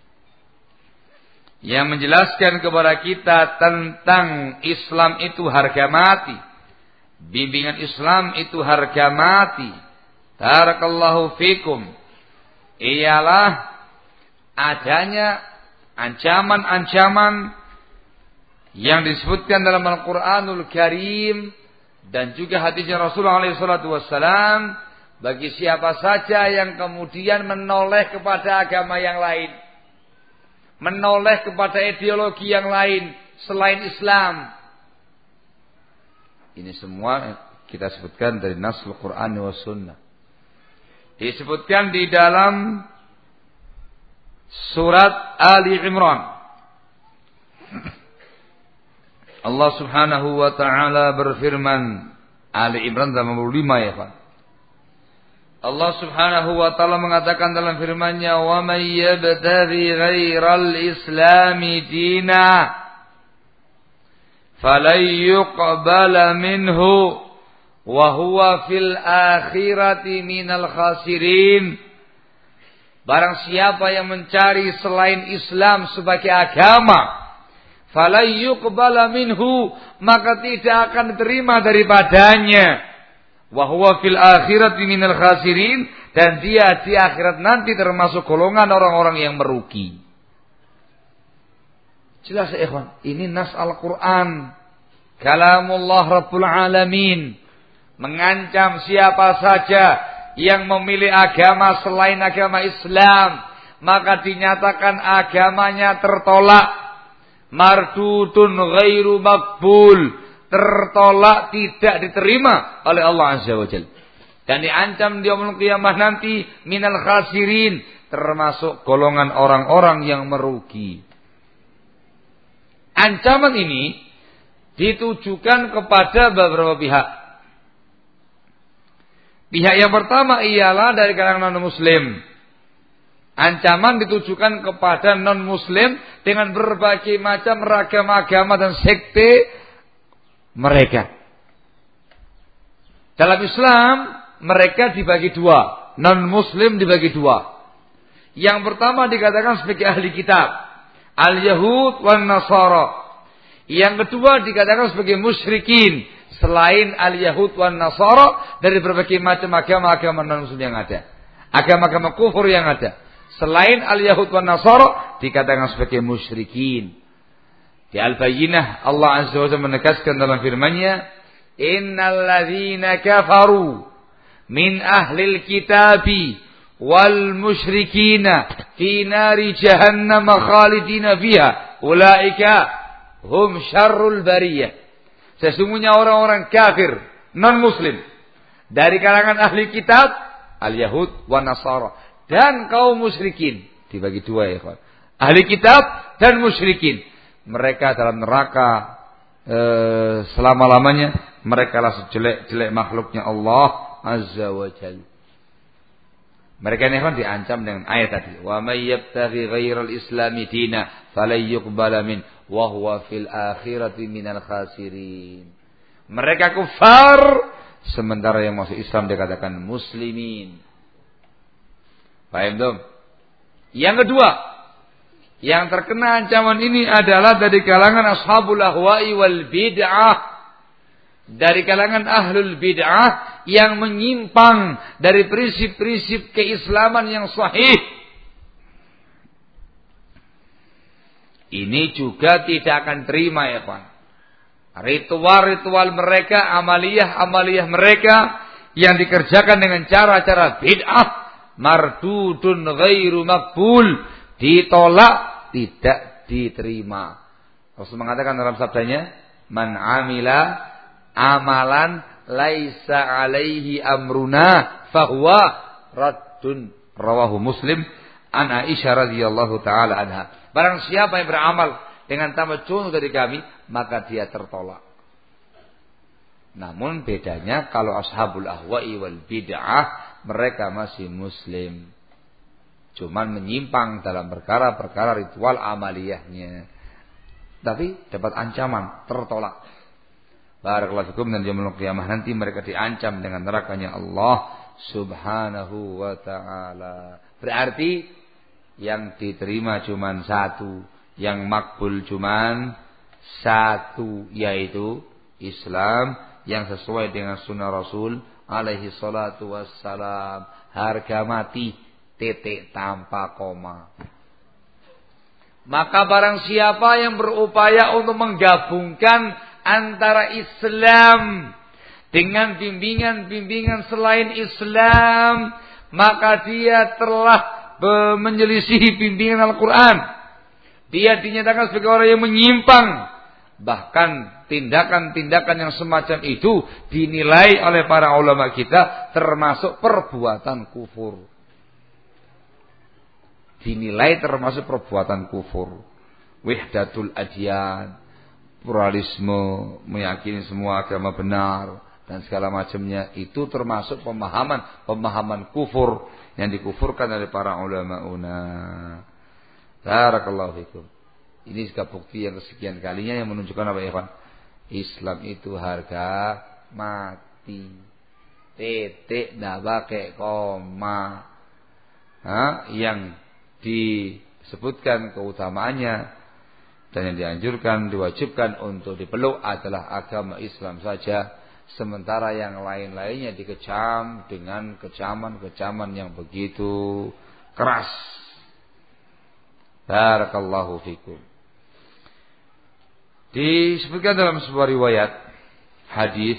Speaker 1: yang menjelaskan kepada kita tentang Islam itu harga mati. Bimbingan Islam itu harga mati. Barakallahu fikum. Ialah adanya ancaman-ancaman yang disebutkan dalam Al-Quranul Karim dan juga hadisnya Rasulullah alaihi salatu wassalam bagi siapa saja yang kemudian menoleh kepada agama yang lain, menoleh kepada ideologi yang lain selain Islam. Ini semua kita sebutkan dari Nasul Quran wa Sunnah. Disebutkan di dalam surat Ali Imran. Allah Subhanahu wa taala berfirman, Ali Imran enam puluh lima ya Pak. Allah Subhanahu wa taala mengatakan dalam firman-Nya, "Wa may yabtaghi ghairal islami dina falan yuqbala minhu wa huwa fil akhirati minal khasirin." Barang siapa yang mencari selain Islam sebagai agama, falan yuqbala minhu, maka tidak akan diterima daripadanya. Wa huwa fil akhirati minal khasirin, dan dia di akhirat nanti termasuk golongan orang-orang yang merugi. Jelas ya ikhwan, ini nas Al-Quran, kalamullah Rabbul Alamin, mengancam siapa saja yang memilih agama selain agama Islam, maka dinyatakan agamanya tertolak, mardudun ghairu makbul, tertolak, tidak diterima oleh Allah Azza wa Jalla. Dan diancam di yaumul qiyamah nanti minal khasirin, termasuk golongan orang-orang yang merugi. Ancaman ini ditujukan kepada beberapa pihak. Pihak yang pertama ialah dari kalangan non-muslim. Ancaman ditujukan kepada non-muslim dengan berbagai macam ragam agama dan sekte mereka. Dalam Islam mereka dibagi dua, non-muslim dibagi dua. Yang pertama dikatakan sebagai ahli kitab, al-Yahud wan Nasara. Yang kedua dikatakan sebagai musyrikin, selain al-Yahud wan Nasara dari berbagai macam agama-agama non-muslim yang ada. Agama-agama kufur yang ada. Selain al-Yahud wan Nasara dikatakan sebagai musyrikin. Di Al-Bayyinah Allah Azza wa Jalla menegaskan dalam firman-Nya, "Innal ladzina kafaru min ahlil kitabi wal musyrikina fi nari jahannam khalidina fiha ulaika hum syarrul bariyah." Sesungguhnya orang-orang kafir non muslim dari kalangan ahli kitab al-Yahud wan Nasara dan kaum musyrikin dibagi dua ya kawan. Ahli kitab dan musyrikin. Mereka dalam neraka e, selama-lamanya. Mereka lah sejelek-jelek makhluknya Allah Azza wa Jalla. Mereka ini kan diancam dengan ayat tadi. Wa may yabtaghi ghairal islami dina falan yuqbala min wa huwa fil akhirati minal khasirin. Mereka kufar sementara yang masuk Islam dikatakan muslimin. Paham dong? Yang kedua, yang terkena ancaman ini adalah dari kalangan ashabul ahwa'i wal bid'ah. Dari kalangan ahlul bid'ah yang menyimpang dari prinsip-prinsip keislaman yang sahih. Ini juga tidak akan terima ya Pak. Ritual-ritual mereka, amaliyah-amaliyah mereka yang dikerjakan dengan cara-cara bid'ah, mardudun ghairu maqbul, ditolak, tidak diterima. Rasul mengatakan dalam sabdanya, man amila amalan laisa alaihi amruna fahuwa raddun, rawahu Muslim an Aisyah radhiyallahu taala anha. Barang siapa yang beramal dengan tanpa contoh dari kami, maka dia tertolak. Namun bedanya kalau ashabul ahwa'i wal bid'ah, mereka masih muslim. Cuman menyimpang dalam perkara-perkara ritual amaliyahnya. Tapi dapat ancaman, tertolak. Barakallahu fikum, dan yaumul qiyamah nanti mereka diancam dengan nerakanya Allah Subhanahu wa ta'ala. Berarti yang diterima cuman satu, yang makbul cuman satu, yaitu Islam yang sesuai dengan sunnah Rasul alaihi salatu wassalam, harga mati, titik tanpa koma. Maka barang siapa yang berupaya untuk menggabungkan antara Islam dengan bimbingan-bimbingan selain Islam, maka dia telah menyelisihi bimbingan Al-Quran. Dia dinyatakan sebagai orang yang menyimpang. Bahkan tindakan-tindakan yang semacam itu dinilai oleh para ulama kita termasuk perbuatan kufur. Dinilai termasuk perbuatan kufur. Wahdatul adyan, pluralisme, meyakini semua agama benar dan segala macamnya, itu termasuk pemahaman pemahaman kufur yang dikufurkan oleh para ulama una. Barakallahu fikum. Ini juga bukti yang kesekian kalinya yang menunjukkan apa ya Pak? Islam itu harga mati. Titik ndak pakai koma. Hah? Yang disebutkan keutamaannya dan yang dianjurkan, diwajibkan untuk dipeluk adalah agama Islam saja. Sementara yang lain-lainnya dikecam dengan kecaman-kecaman yang begitu keras. Barakallahu fikum. Disebutkan dalam sebuah riwayat hadis,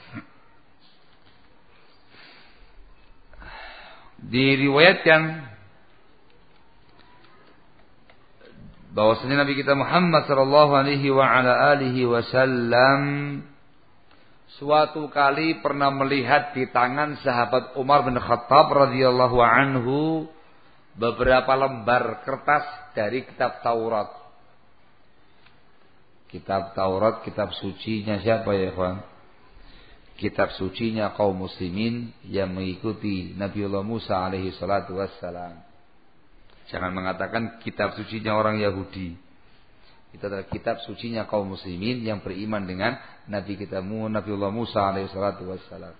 Speaker 1: diriwayatkan bahwasanya Nabi kita Muhammad sallallahu alaihi wa ala alihi wasallam suatu kali pernah melihat di tangan sahabat Umar bin Khattab radhiyallahu anhu beberapa lembar kertas dari kitab Taurat. Kitab Taurat, kitab sucinya siapa ya kawan? Kitab sucinya kaum muslimin yang mengikuti Nabiullah Musa alaihi salatu wassalam. Jangan mengatakan kitab sucinya orang Yahudi. Itu adalah kitab sucinya kaum muslimin yang beriman dengan Nabi kita Nabiullah Musa alaihi salatu wassalam.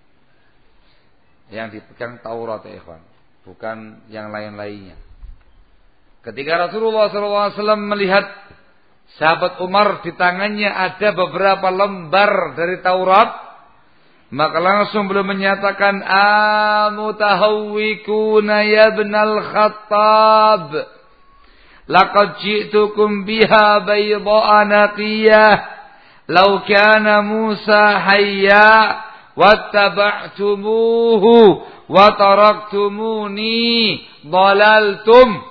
Speaker 1: Yang dipegang Taurat ya ikhwan, bukan yang lain-lainnya. Ketika Rasulullah shallallahu alaihi wasallam melihat sahabat Umar di tangannya ada beberapa lembar dari Taurat, maka langsung beliau menyatakan, "Amutahawwikuna ya ibnal Khattab, laqad ji'tukum biha bayda'a naqiyah, law kana Musa hayya wattaba'tumuhu wa taraktumuni dhalaltum."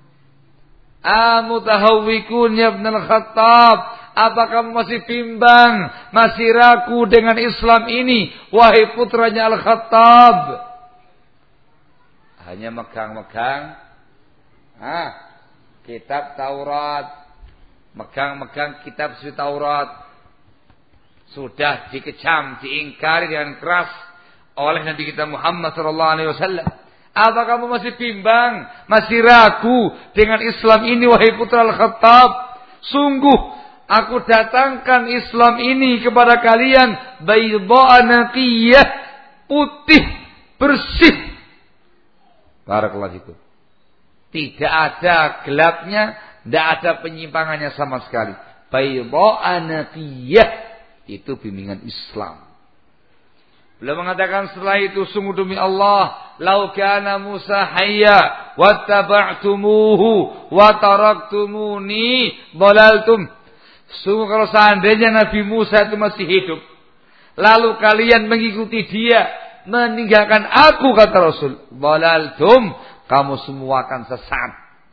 Speaker 1: Amutahawwikun ya ibnal Khattab, apa kamu masih bimbang, masih ragu dengan Islam ini, wahai putranya Al-Khattab? Hanya megang-megang ah, kitab Taurat, megang-megang kitab suci Taurat, sudah dikecam, diingkari dengan keras oleh Nabi kita Muhammad sallallahu alaihi wasallam. Apa kamu masih bimbang, masih ragu dengan Islam ini, wahai putra Al-Khattab? Sungguh aku datangkan Islam ini kepada kalian baydha'a naqiyah, putih, bersih. Barakallahu fikum. Tidak ada gelapnya, tidak ada penyimpangannya sama sekali. Baydha'a naqiyah, itu bimbingan Islam. Beliau mengatakan setelah itu, sungguh demi Allah, lau kana Musa hayya wattaba'tumuhu wa taraktumuni dhalaltum. Sungguh kalau seandainya Nabi Musa itu masih hidup, lalu kalian mengikuti dia, meninggalkan aku, kata Rasul, dhalaltum, kamu semua akan sesat.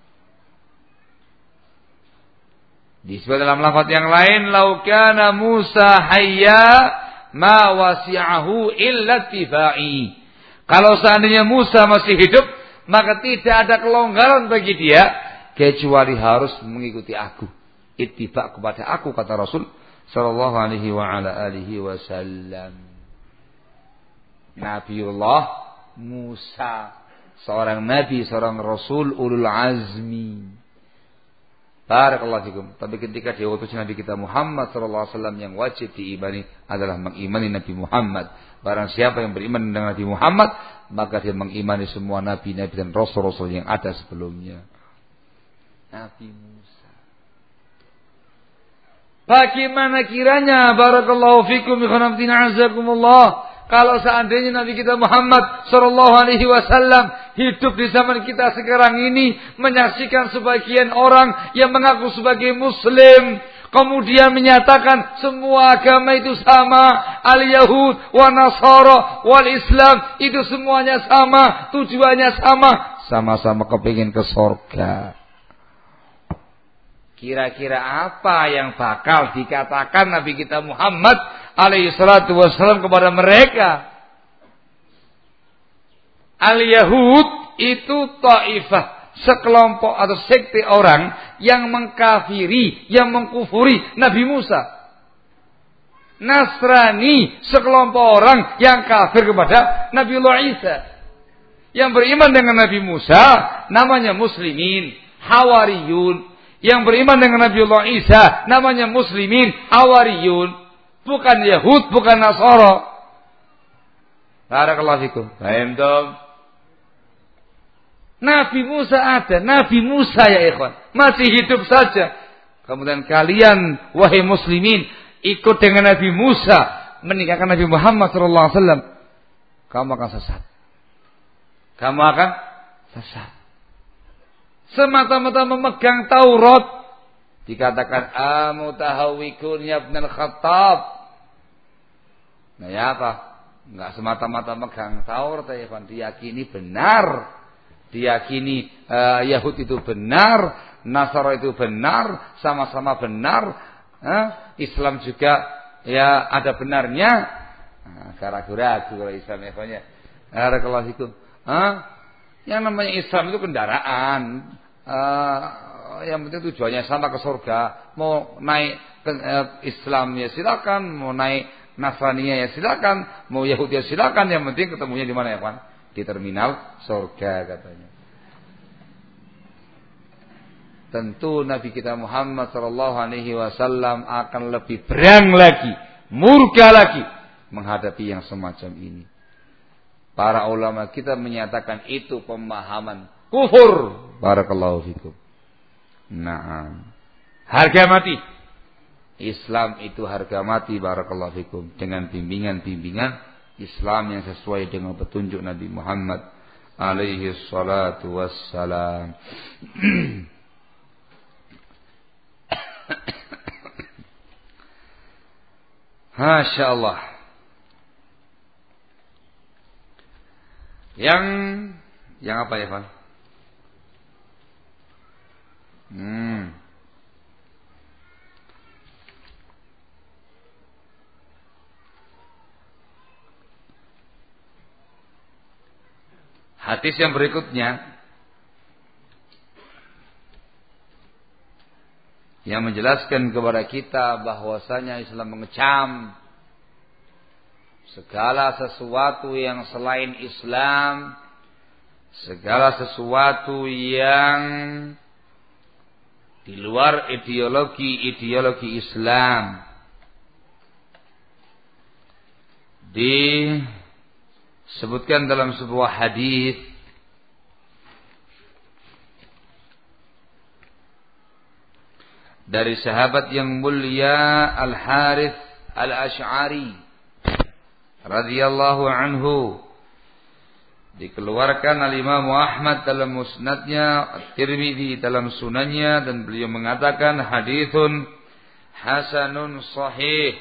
Speaker 1: Disebut dalam lafaz yang lain, lau kana Musa hayya ma wasi'ahu illa tibai. Kalau seandainya Musa masih hidup, maka tidak ada kelonggaran bagi dia kecuali harus mengikuti aku, ittiba kepada aku, kata Rasul sallallahu alaihi wa ala alihi wasallam. Nabiullah Musa, seorang nabi, seorang rasul ulul azmi. Barakallahu fikum. Tapi ketika diutus Nabi kita Muhammad sallallahu alaihi wasallam, yang wajib diimani adalah mengimani Nabi Muhammad. Barang siapa yang beriman dengan Nabi Muhammad, maka dia mengimani semua nabi-nabi dan rasul-rasul yang ada sebelumnya. Nabi Musa. Bagaimana kiranya, barakallahu fikum, ikhwanatina azakumullah, kalau seandainya Nabi kita Muhammad sallallahu alaihi wasallam hidup di zaman kita sekarang ini, menyaksikan sebagian orang yang mengaku sebagai muslim, kemudian menyatakan semua agama itu sama, al-Yahud wa Nasara wal Islam, itu semuanya sama, tujuannya sama, sama-sama kepingin ke surga. Kira-kira apa yang bakal dikatakan Nabi kita Muhammad alaihi salatu wassalam kepada mereka? Al-Yahud itu taifah, sekelompok atau sekte orang yang mengkafiri, yang mengkufuri Nabi Musa. Nasrani, sekelompok orang yang kafir kepada Nabiullah Isa. Yang beriman dengan Nabi Musa namanya muslimin, hawariyun. Yang beriman dengan Nabiullah Isa namanya muslimin, hawariyun. Bukan Yahud, bukan Nasara. Barakallahu fikum. Paham dong? Nabi Musa ada, Nabi Musa ya ikhwan, masih hidup saja. Kemudian kalian wahai muslimin ikut dengan Nabi Musa, meninggalkan Nabi Muhammad sallallahu alaihi wasallam, kamu akan sesat. Kamu akan sesat. Semata-mata memegang Taurat, dikatakan amutahawwikun ya ibnal Khattab. Nah ya apa? Enggak semata-mata megang Taurat ya ikhwan, diyakini benar. Diyakini uh, Yahud itu benar, Nasara itu benar, sama-sama benar, uh, Islam juga ya ada benarnya. Nah, ragu-ragu kalau Islam ya, barakallahu fikum. Uh, yang namanya Islam itu kendaraan, uh, yang penting tujuannya sama, ke surga. Mau naik ke, uh, Islam ya silakan, mau naik Nasrani ya silakan, mau Yahudi ya silakan, yang penting ketemunya di mana ya, Pak? Di terminal surga katanya. tentu Nabi kita Muhammad sallallahu alaihi wasallam akan lebih berang lagi, murka lagi menghadapi yang semacam ini. Para ulama kita menyatakan itu pemahaman kufur. Barakallahu fikum. Nah, harga mati. Islam itu harga mati, barakallahu fikum, dengan bimbingan-bimbingan Islam yang sesuai dengan petunjuk Nabi Muhammad alaihi salatu wassalam. Masya Allah. Yang yang apa ya, Pak? Hmm. Hadis yang berikutnya yang menjelaskan kepada kita bahwasanya Islam mengecam segala sesuatu yang selain Islam, segala sesuatu yang di luar ideologi-ideologi Islam. Disebutkan dalam sebuah hadis dari sahabat yang mulia Al-Harith Al-Asy'ari radhiyallahu anhu, dikeluarkan al-Imam Ahmad dalam musnadnya, At-Tirmidzi dalam sunannya, dan beliau mengatakan haditsun hasanun sahih.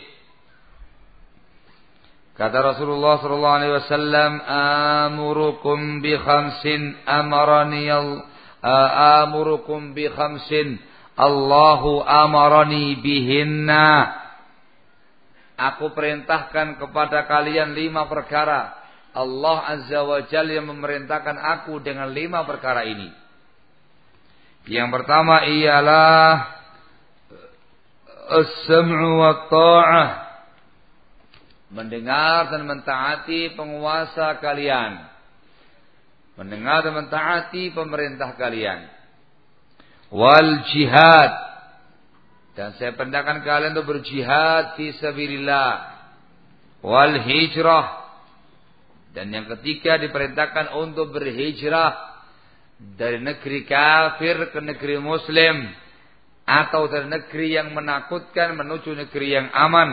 Speaker 1: Kata Rasulullah sallallahu alaihi wasallam, amurukum bi khamsin amarani amurukum bi khamsin Allahu amarani bihinna. Aku perintahkan kepada kalian lima perkara. Allah Azza wa Jalla yang memerintahkan aku dengan lima perkara ini. Yang pertama ialah as-sam'u wa ta'ah, mendengar dan mentaati penguasa kalian, mendengar dan mentaati pemerintah kalian. Wal jihad, dan saya perintahkan kalian untuk berjihad fi sabilillah. Wal hijrah, dan yang ketiga diperintahkan untuk berhijrah dari negeri kafir ke negeri muslim, atau dari negeri yang menakutkan menuju negeri yang aman.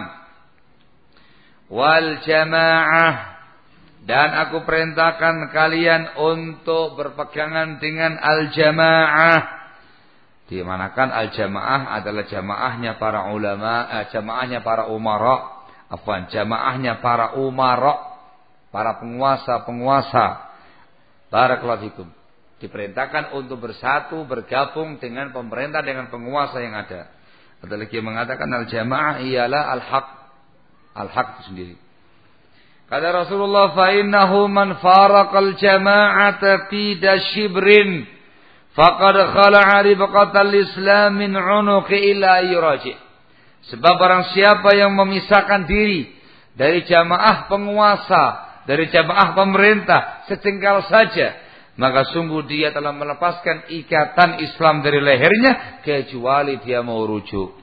Speaker 1: Wal jamaah, dan aku perintahkan kalian untuk berpegangan dengan al jamaah. Di manakan al jamaah adalah jamaahnya para ulama, eh, jamaahnya para umara, afwan, jamaahnya para umara, para penguasa-penguasa. Barakallahu fikum. Diperintahkan untuk bersatu, bergabung dengan pemerintah, dengan penguasa yang ada. Ada lagi yang mengatakan al jamaah ialah al haq. Al haq itu sendiri. Kata Rasulullah, fa innahu man faraqal jama'ata fi dashibrin faqad khala'a ribqatal Islam min 'unuqi ila yuraji. Sebab barang siapa yang memisahkan diri dari jamaah penguasa, dari jamaah pemerintah sejengkal saja, maka sungguh dia telah melepaskan ikatan Islam dari lehernya, kecuali dia mau rujuk.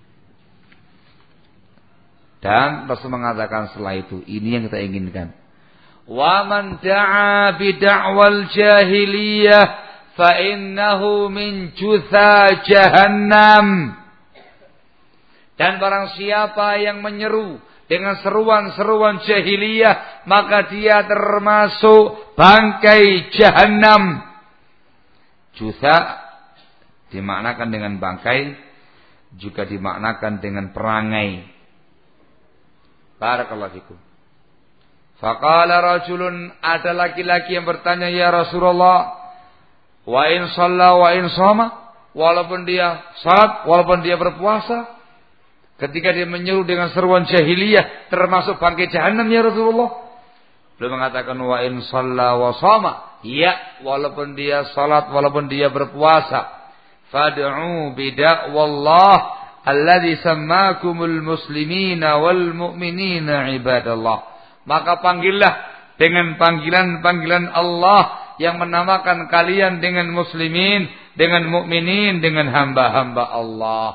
Speaker 1: Dan Rasul mengatakan setelah itu, ini yang kita inginkan. Wa man da'a bi da'wal jahiliyah fa innahu min jutha jahannam. Dan barang siapa yang menyeru dengan seruan-seruan jahiliyah, maka dia termasuk bangkai jahannam. Jutha dimaknakan dengan bangkai, juga dimaknakan dengan perangai. Barakallahu fikum. Faqala rajulun, ada laki-laki yang bertanya, ya Rasulullah, wa in shalla wa in shoma, walaupun dia salat, walaupun dia berpuasa, ketika dia menyeru dengan seruan jahiliyah, termasuk bangkai jahannam ya Rasulullah? Beliau mengatakan wa in shalla wa shoma, ya, walaupun dia salat, walaupun dia berpuasa. Fad'u bida'wallah alladzi sammakumul muslimina wal mu'minina ibadallah. Maka panggillah dengan panggilan-panggilan Allah yang menamakan kalian dengan muslimin dengan mukminin, dengan hamba-hamba Allah.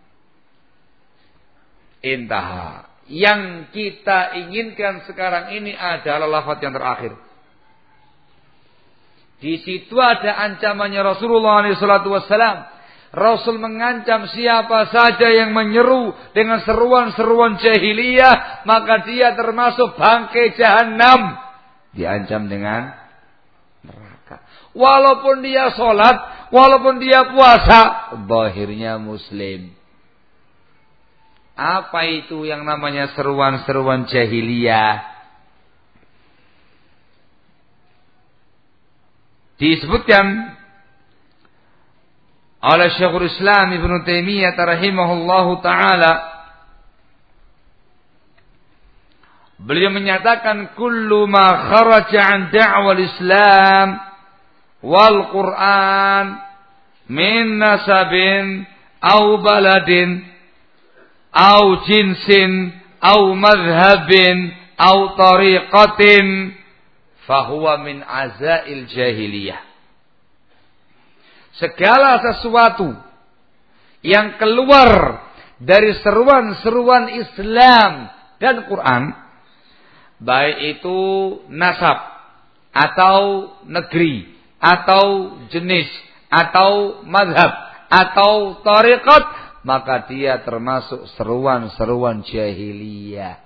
Speaker 1: Intaha. Yang kita inginkan sekarang ini adalah lafaz yang terakhir. Di situ ada ancamannya Rasulullah shallallahu alaihi wasallam. Rasul mengancam siapa saja yang menyeru dengan seruan-seruan jahiliyah, maka dia termasuk bangkai jahanam. Diancam dengan neraka. Walaupun dia sholat, walaupun dia puasa, zahirnya muslim. Apa itu yang namanya seruan-seruan jahiliyah? Disebutkan oleh Syekhul Islam Ibnu Taimiyah rahimahullahu taala, beliau menyatakan kullu ma kharaja an da'wal Islam wal Quran min nasabin aw baladin au jinsin au madhhabin au tariqatin fahuwa min azail jahiliyah. Segala sesuatu yang keluar dari seruan-seruan Islam dan Quran, baik itu nasab atau negeri atau jenis atau madhab atau tariqat, maka dia termasuk seruan-seruan jahiliyah.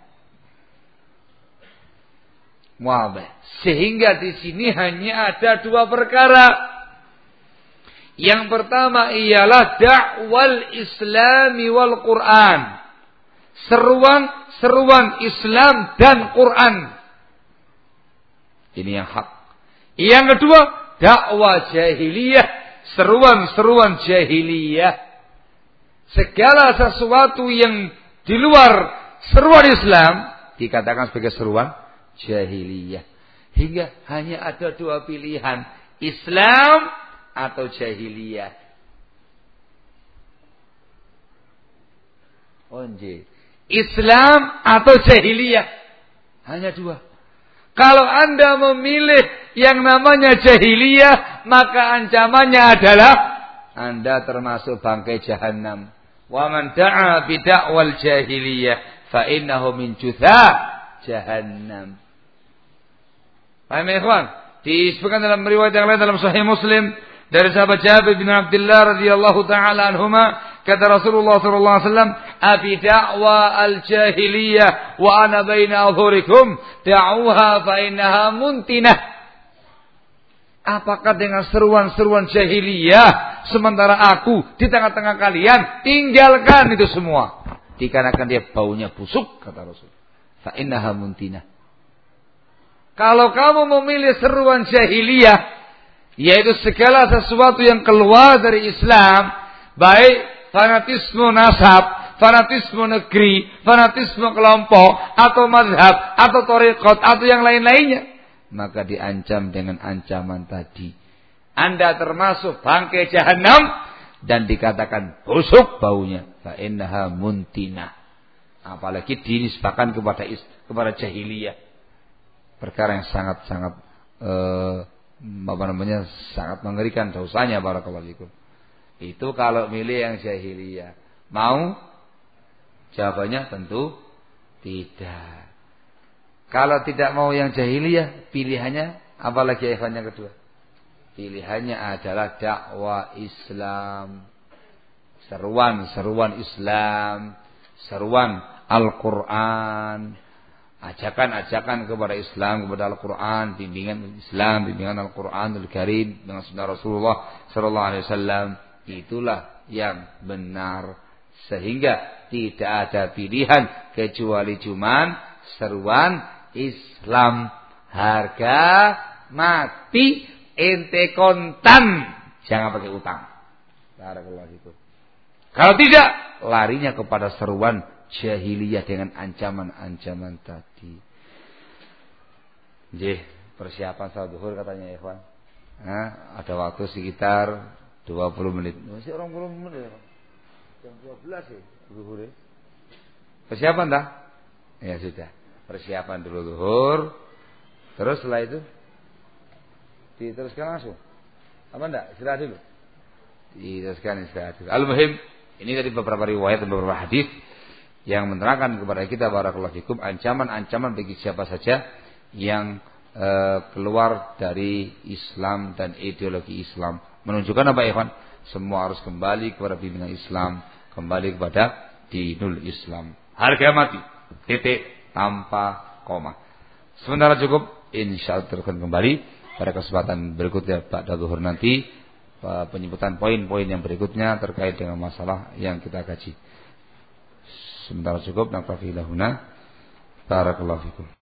Speaker 1: Mu'abah. Sehingga di sini hanya ada dua perkara. Yang pertama ialah dakwal Islami wal Quran. Seruan-seruan Islam dan Quran. Ini yang hak. Yang kedua, dakwah jahiliyah, seruan-seruan jahiliyah. Segala sesuatu yang di luar seruan Islam dikatakan sebagai seruan jahiliyah. Hingga hanya ada dua pilihan, Islam atau jahiliyah. Onje. Islam atau jahiliyah. Hanya dua. Kalau Anda memilih yang namanya jahiliyah, maka ancamannya adalah Anda termasuk bangkai jahanam. Wa man da'a bi da'wal jahiliyah fa innahu min jutha jahannam. Paham ya, ikhwan? Disebutkan dalam riwayat yang lain dalam Sahih Muslim dari sahabat Jabir bin Abdullah radhiyallahu taala anhuma, kata Rasulullah sallallahu alaihi wasallam, "Abi da'wa al-jahiliyah wa ana baina adhurikum, da'uha fa innaha muntinah." Apakah dengan seruan-seruan jahiliyah sementara aku di tengah-tengah kalian? Tinggalkan itu semua. Dikarenakan dia baunya busuk, kata Rasul. Fa innaha muntinah. Kalau kamu memilih seruan jahiliyah, yaitu segala sesuatu yang keluar dari Islam, baik fanatisme nasab, fanatisme negeri, fanatisme kelompok, atau mazhab, atau thariqat, atau yang lain-lainnya, maka diancam dengan ancaman tadi. Anda termasuk bangkai jahanam dan dikatakan busuk baunya. Fa innaha muntina. Apalagi dinisbahkan kepada kepada jahiliyah. Perkara yang sangat-sangat eh, apa namanya sangat mengerikan dosanya, barakallahu fikum. Itu kalau milih yang jahiliyah. Mau? Jawabannya tentu tidak. Kalau tidak mau yang jahiliyah, pilihannya apalagi Evan yang kedua? Pilihannya adalah dakwah Islam. Seruan-seruan Islam, seruan Al-Quran, ajakan-ajakan kepada Islam, kepada Al-Quran, bimbingan Islam, bimbingan Al-Quranul Karim dengan sunnah Rasulullah sallallahu alaihi wasallam. Itulah yang benar. Sehingga tidak ada pilihan kecuali cuman seruan Islam. Harga mati ente kontan, jangan pakai utang. Barakallahu fikum. Kalau tidak, larinya kepada seruan jahiliyah dengan ancaman-ancaman tadi. Jih, persiapan salat zuhur katanya ikhwan. Nah, ada waktu sekitar dua puluh menit. Masih orang dua puluh menit ya, Pak. Jam dua belas ya zuhur. Persiapan dah? Ya sudah. Persiapan dulu zuhur. Terus setelah itu diteruskan langsung. Apa enggak? Istirahat dulu. Diteruskan istirahat. Al-muhim, ini tadi beberapa riwayat dan beberapa hadis yang menerangkan kepada kita barakallahu fikum ancaman-ancaman bagi siapa saja yang e, keluar dari Islam dan ideologi Islam. Menunjukkan apa, ikhwan? Semua harus kembali kepada bimbingan Islam, kembali kepada dinul Islam. Harga mati. Titik tanpa koma. Sementara cukup, insyaallah teruskan kembali pada kesempatan berikutnya pada zuhur nanti penyebutan poin-poin yang berikutnya terkait dengan masalah yang kita kaji. Sementara cukup, naktafi lahuna. Barakallahu fikum.